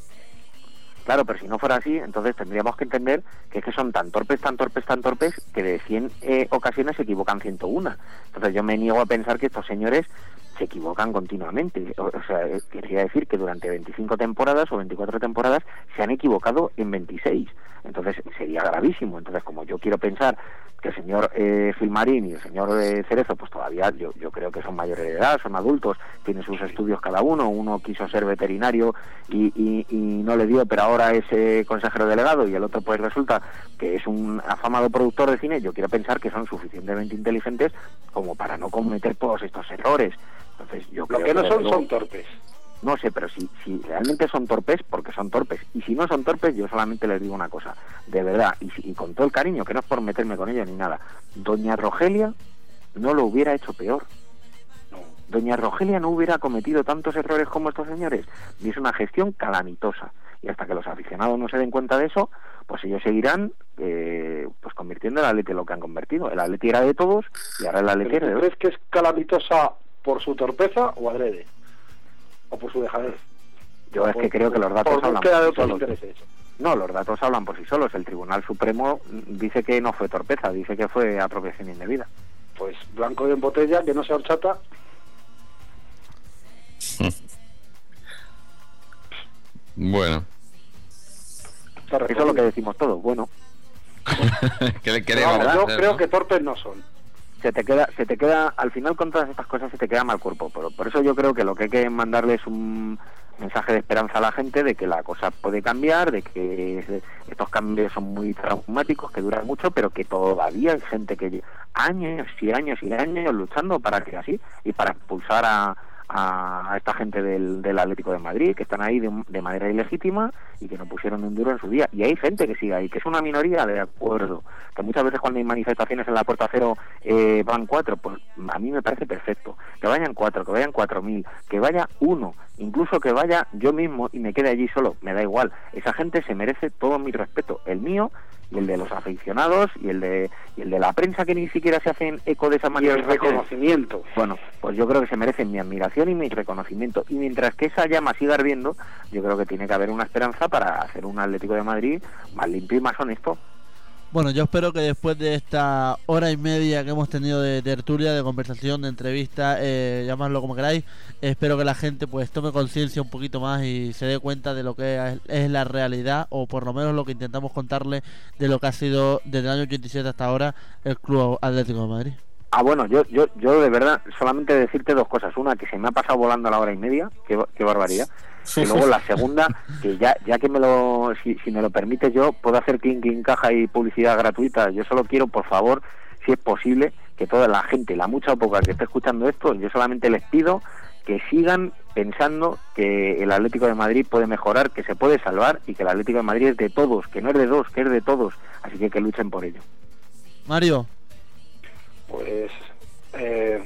claro, pero si no fuera así, entonces tendríamos que entender que es que son tan torpes, tan torpes, tan torpes, que de cien eh, ocasiones se equivocan ciento uno. Entonces yo me niego a pensar que estos señores se equivocan continuamente. O, o sea, quería decir que durante veinticinco temporadas o veinticuatro temporadas se han equivocado en veintiséis. Entonces sería gravísimo. Entonces, como yo quiero pensar que el señor eh, Filmarín y el señor eh, Cerezo, pues todavía yo, yo creo que son mayores de edad, son adultos, tienen sus estudios cada uno. Uno quiso ser veterinario y, y, y no le dio, pero ahora es eh, consejero delegado, y el otro pues resulta que es un afamado productor de cine. Yo quiero pensar que son suficientemente inteligentes como para no cometer todos estos errores. Entonces, yo lo creo que no que son luego, son torpes. No sé, pero si, si realmente son torpes, porque son torpes. Y si no son torpes, yo solamente les digo una cosa. De verdad, y, y con todo el cariño, que no es por meterme con ellos ni nada, doña Rogelia no lo hubiera hecho peor. No. Doña Rogelia no hubiera cometido tantos errores como estos señores. Y es una gestión calamitosa. Y hasta que los aficionados no se den cuenta de eso, pues ellos seguirán eh, pues convirtiendo el Atleti en lo que han convertido. El Atleti era de todos y ahora el Atleti era de ¿Crees que es calamitosa por su torpeza o adrede? ¿O por su dejadez? Yo o es por, que creo que los datos por hablan por de por sí solos. Intereses. No, los datos hablan por sí solos. El Tribunal Supremo dice que no fue torpeza, dice que fue apropiación indebida. Pues blanco y en botella, que no sea horchata. Bueno. Eso es lo que decimos todos. Bueno. ¿Qué le Pero, queremos vamos, yo hacer, creo ¿no? que torpes no son. Se te queda, se te queda, al final con todas estas cosas se te queda mal cuerpo. Pero por eso yo creo que lo que hay que mandarle es un mensaje de esperanza a la gente de que la cosa puede cambiar, de que estos cambios son muy traumáticos, que duran mucho, pero que todavía hay gente que lleva años y años y años luchando para que así, y para expulsar a, a, a esta gente del, del Atlético de Madrid, que están ahí de, de manera ilegítima y que no pusieron un duro en su día. Y hay gente que sigue ahí, que es una minoría, de acuerdo, que muchas veces cuando hay manifestaciones en la Puerta Cero eh, van cuatro, pues a mí me parece perfecto. Que vayan cuatro, que vayan cuatro mil, que vaya uno, incluso que vaya yo mismo y me quede allí solo, me da igual. Esa gente se merece todo mi respeto, el mío y el de los aficionados y el de y el de la prensa, que ni siquiera se hacen eco de esa manera. Y el reconocimiento. Bueno, pues yo creo que se merecen mi admiración y mi reconocimiento. Y mientras que esa llama siga ardiendo, yo creo que tiene que haber una esperanza para hacer un Atlético de Madrid más limpio y más honesto. Bueno, yo espero que después de esta hora y media que hemos tenido de tertulia, de conversación, de entrevista, eh, llamadlo como queráis, espero que la gente pues tome conciencia un poquito más y se dé cuenta de lo que es, es la realidad, o por lo menos lo que intentamos contarle de lo que ha sido desde el año ochenta y siete hasta ahora el Club Atlético de Madrid. Ah, bueno, yo yo yo de verdad, solamente decirte dos cosas. Una, que se me ha pasado volando la hora y media, qué, qué barbaridad. Y luego la segunda, que ya ya que me lo si, si me lo permites, yo puedo hacer clink clink caja y publicidad gratuita. Yo solo quiero, por favor, si es posible, que toda la gente, la mucha o poca que esté escuchando esto, yo solamente les pido que sigan pensando que el Atlético de Madrid puede mejorar, que se puede salvar, y que el Atlético de Madrid es de todos, que no es de dos, que es de todos. Así que que luchen por ello. Mario. Pues eh,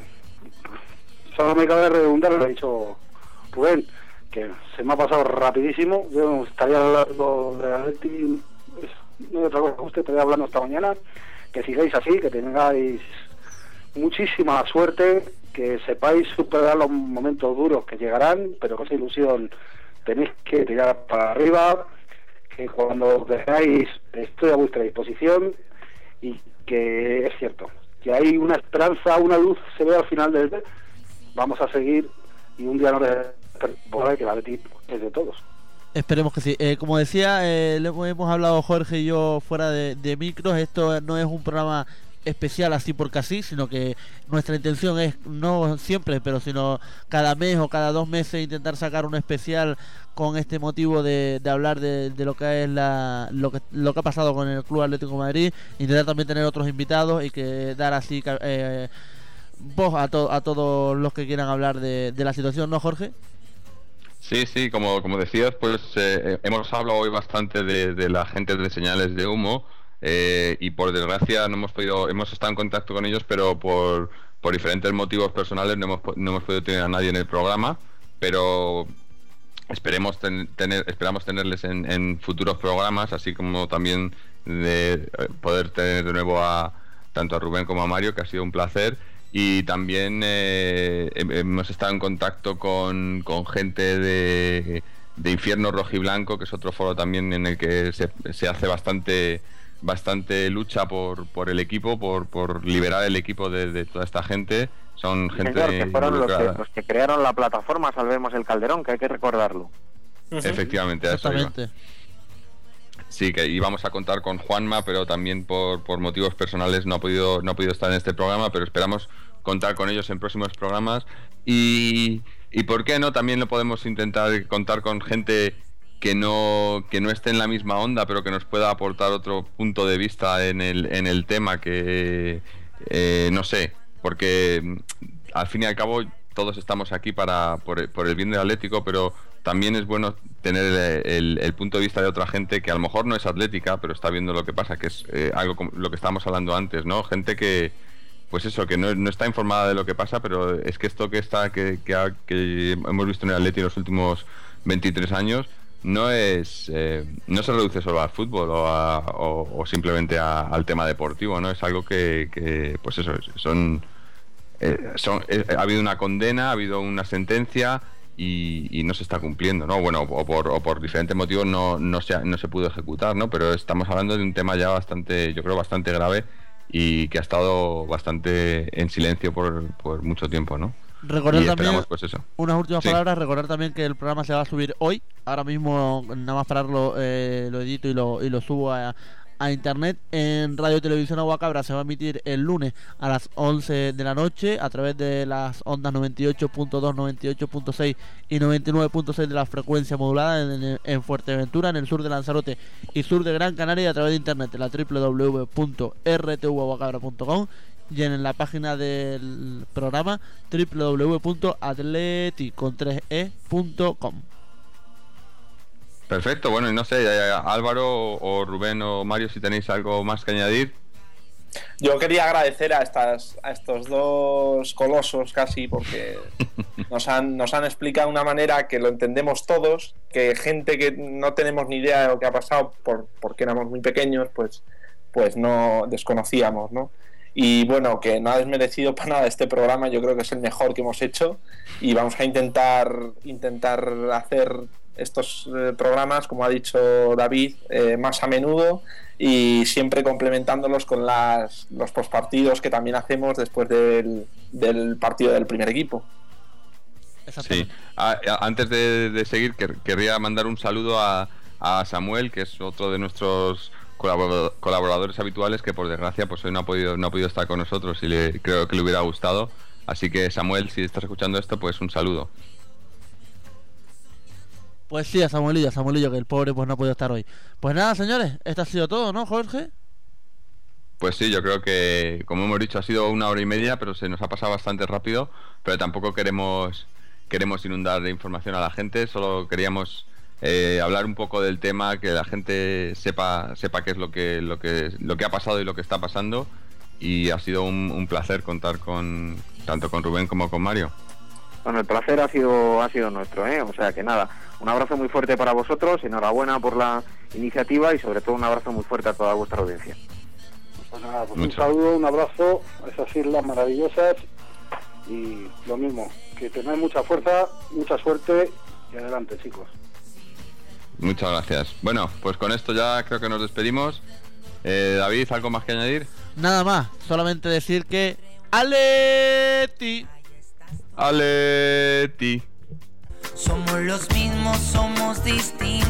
solo me cabe redundar lo que ha dicho Rubén, que se me ha pasado rapidísimo. Yo estaría hablando de Atleti, no hay otra cosa que usted estaría hablando esta mañana, que sigáis así, que tengáis muchísima suerte, que sepáis superar los momentos duros que llegarán, pero con esa ilusión tenéis que tirar para arriba, que cuando veáis estoy a vuestra disposición, y que es cierto que hay una esperanza, una luz se ve al final del día. Vamos a seguir, y un día no de que la Atleti es de todos. Esperemos que sí. Eh, como decía, eh, le hemos hablado Jorge y yo fuera de, de micros. Esto no es un programa especial así porque así, sino que nuestra intención es, no siempre, pero sino cada mes o cada dos meses, intentar sacar un especial con este motivo de, de hablar de, de lo que es la lo que lo que ha pasado con el Club Atlético de Madrid, intentar también tener otros invitados y que dar así eh, voz a, to, a todos los que quieran hablar de, de la situación, ¿no, Jorge? Sí, sí, como, como decías, pues eh, hemos hablado hoy bastante de, de la gente de señales de humo. Eh, y por desgracia no hemos podido, hemos estado en contacto con ellos, pero por, por diferentes motivos personales no hemos, no hemos podido tener a nadie en el programa, pero esperemos ten, tener, esperamos tenerles en, en futuros programas, así como también de poder tener de nuevo a tanto a Rubén como a Mario, que ha sido un placer. Y también eh, hemos estado en contacto con, con gente de, de Infierno Rojiblanco, que es otro foro también en el que se, se hace bastante bastante lucha por, por el equipo, por, por liberar el equipo de, de toda esta gente. Son gente Señor, que fueron los que, los que crearon la plataforma Salvemos el Calderón, que hay que recordarlo. Efectivamente, a eso iba. Sí, que íbamos a contar con Juanma, pero también por, por motivos personales no ha podido no ha podido estar en este programa, pero esperamos contar con ellos en próximos programas. Y, y ¿por qué no? También lo podemos intentar contar con gente que no que no esté en la misma onda, pero que nos pueda aportar otro punto de vista en el en el tema, que eh, no sé, porque al fin y al cabo todos estamos aquí para por, por el bien del Atlético, pero también es bueno tener el, el, el punto de vista de otra gente que a lo mejor no es atlética, pero está viendo lo que pasa, que es eh, algo como lo que estábamos hablando antes, ¿no? Gente que, pues eso, que no, no está informada de lo que pasa, pero es que esto que está que, que, ha, que hemos visto en el Atleti en los últimos veintitrés años no es eh, no se reduce solo al fútbol o, a, o, o simplemente a, al tema deportivo, ¿no? Es algo que, que pues eso, son, eh, son eh, ha habido una condena, ha habido una sentencia y, y no se está cumpliendo, ¿no? Bueno, o por, o por diferentes motivos no, no, se, no se pudo ejecutar, ¿no? Pero estamos hablando de un tema ya bastante, yo creo, bastante grave y que ha estado bastante en silencio por, por mucho tiempo, ¿no? Recordar también, pues eso. unas últimas sí. palabras, recordar también que el programa se va a subir hoy, ahora mismo nada más pararlo, eh, lo edito y lo, y lo subo a, a internet. En Radio Televisión Aguacabra se va a emitir el lunes a las once de la noche a través de las ondas noventa y ocho punto dos, noventa y ocho punto seis y noventa y nueve punto seis de la frecuencia modulada en, en Fuerteventura, en el sur de Lanzarote y sur de Gran Canaria, y a través de internet en la doble u doble u doble u punto r t u aguacabra punto com y en la página del programa doble u doble u doble u punto atleti con tres e punto com. Perfecto, bueno, y no sé, Álvaro o Rubén o Mario, si tenéis algo más que añadir. Yo quería agradecer a estas a estos dos colosos casi, porque nos han nos han explicado de una manera que lo entendemos todos, que gente que no tenemos ni idea de lo que ha pasado por porque éramos muy pequeños, pues pues no desconocíamos, ¿no? Y bueno, que no ha desmerecido para nada este programa, yo creo que es el mejor que hemos hecho y vamos a intentar intentar hacer estos eh, programas, como ha dicho David, eh, más a menudo y siempre complementándolos con las, los postpartidos que también hacemos después del, del partido del primer equipo. Sí, a, a, antes de, de seguir, quer, querría mandar un saludo a, a Samuel, que es otro de nuestros colaborador, colaboradores habituales, que por desgracia pues hoy no ha podido no ha podido estar con nosotros y le, creo que le hubiera gustado. Así que Samuel, si estás escuchando esto, pues un saludo. Pues sí, a Samuelillo, a Samuelillo, que el pobre pues no ha podido estar hoy. Pues nada, señores, esto ha sido todo, ¿no, Jorge? Pues sí, yo creo que, como hemos dicho, ha sido una hora y media, pero se nos ha pasado bastante rápido, pero tampoco queremos queremos inundar de información a la gente, solo queríamos eh, hablar un poco del tema, que la gente sepa sepa qué es lo que lo que lo que ha pasado y lo que está pasando, y ha sido un, un placer contar con tanto con Rubén como con Mario. Bueno, el placer ha sido ha sido nuestro, ¿eh? O sea que nada, un abrazo muy fuerte para vosotros, enhorabuena por la iniciativa y sobre todo un abrazo muy fuerte a toda vuestra audiencia. Pues nada, pues un saludo, un abrazo a esas islas maravillosas y lo mismo, que tengáis mucha fuerza, mucha suerte y adelante, chicos. Muchas gracias. Bueno, pues con esto ya creo que nos despedimos. Eh, David, ¿algo más que añadir? Nada más, solamente decir que ¡Aleti! ¡Aleti! Somos los mismos, somos distintos.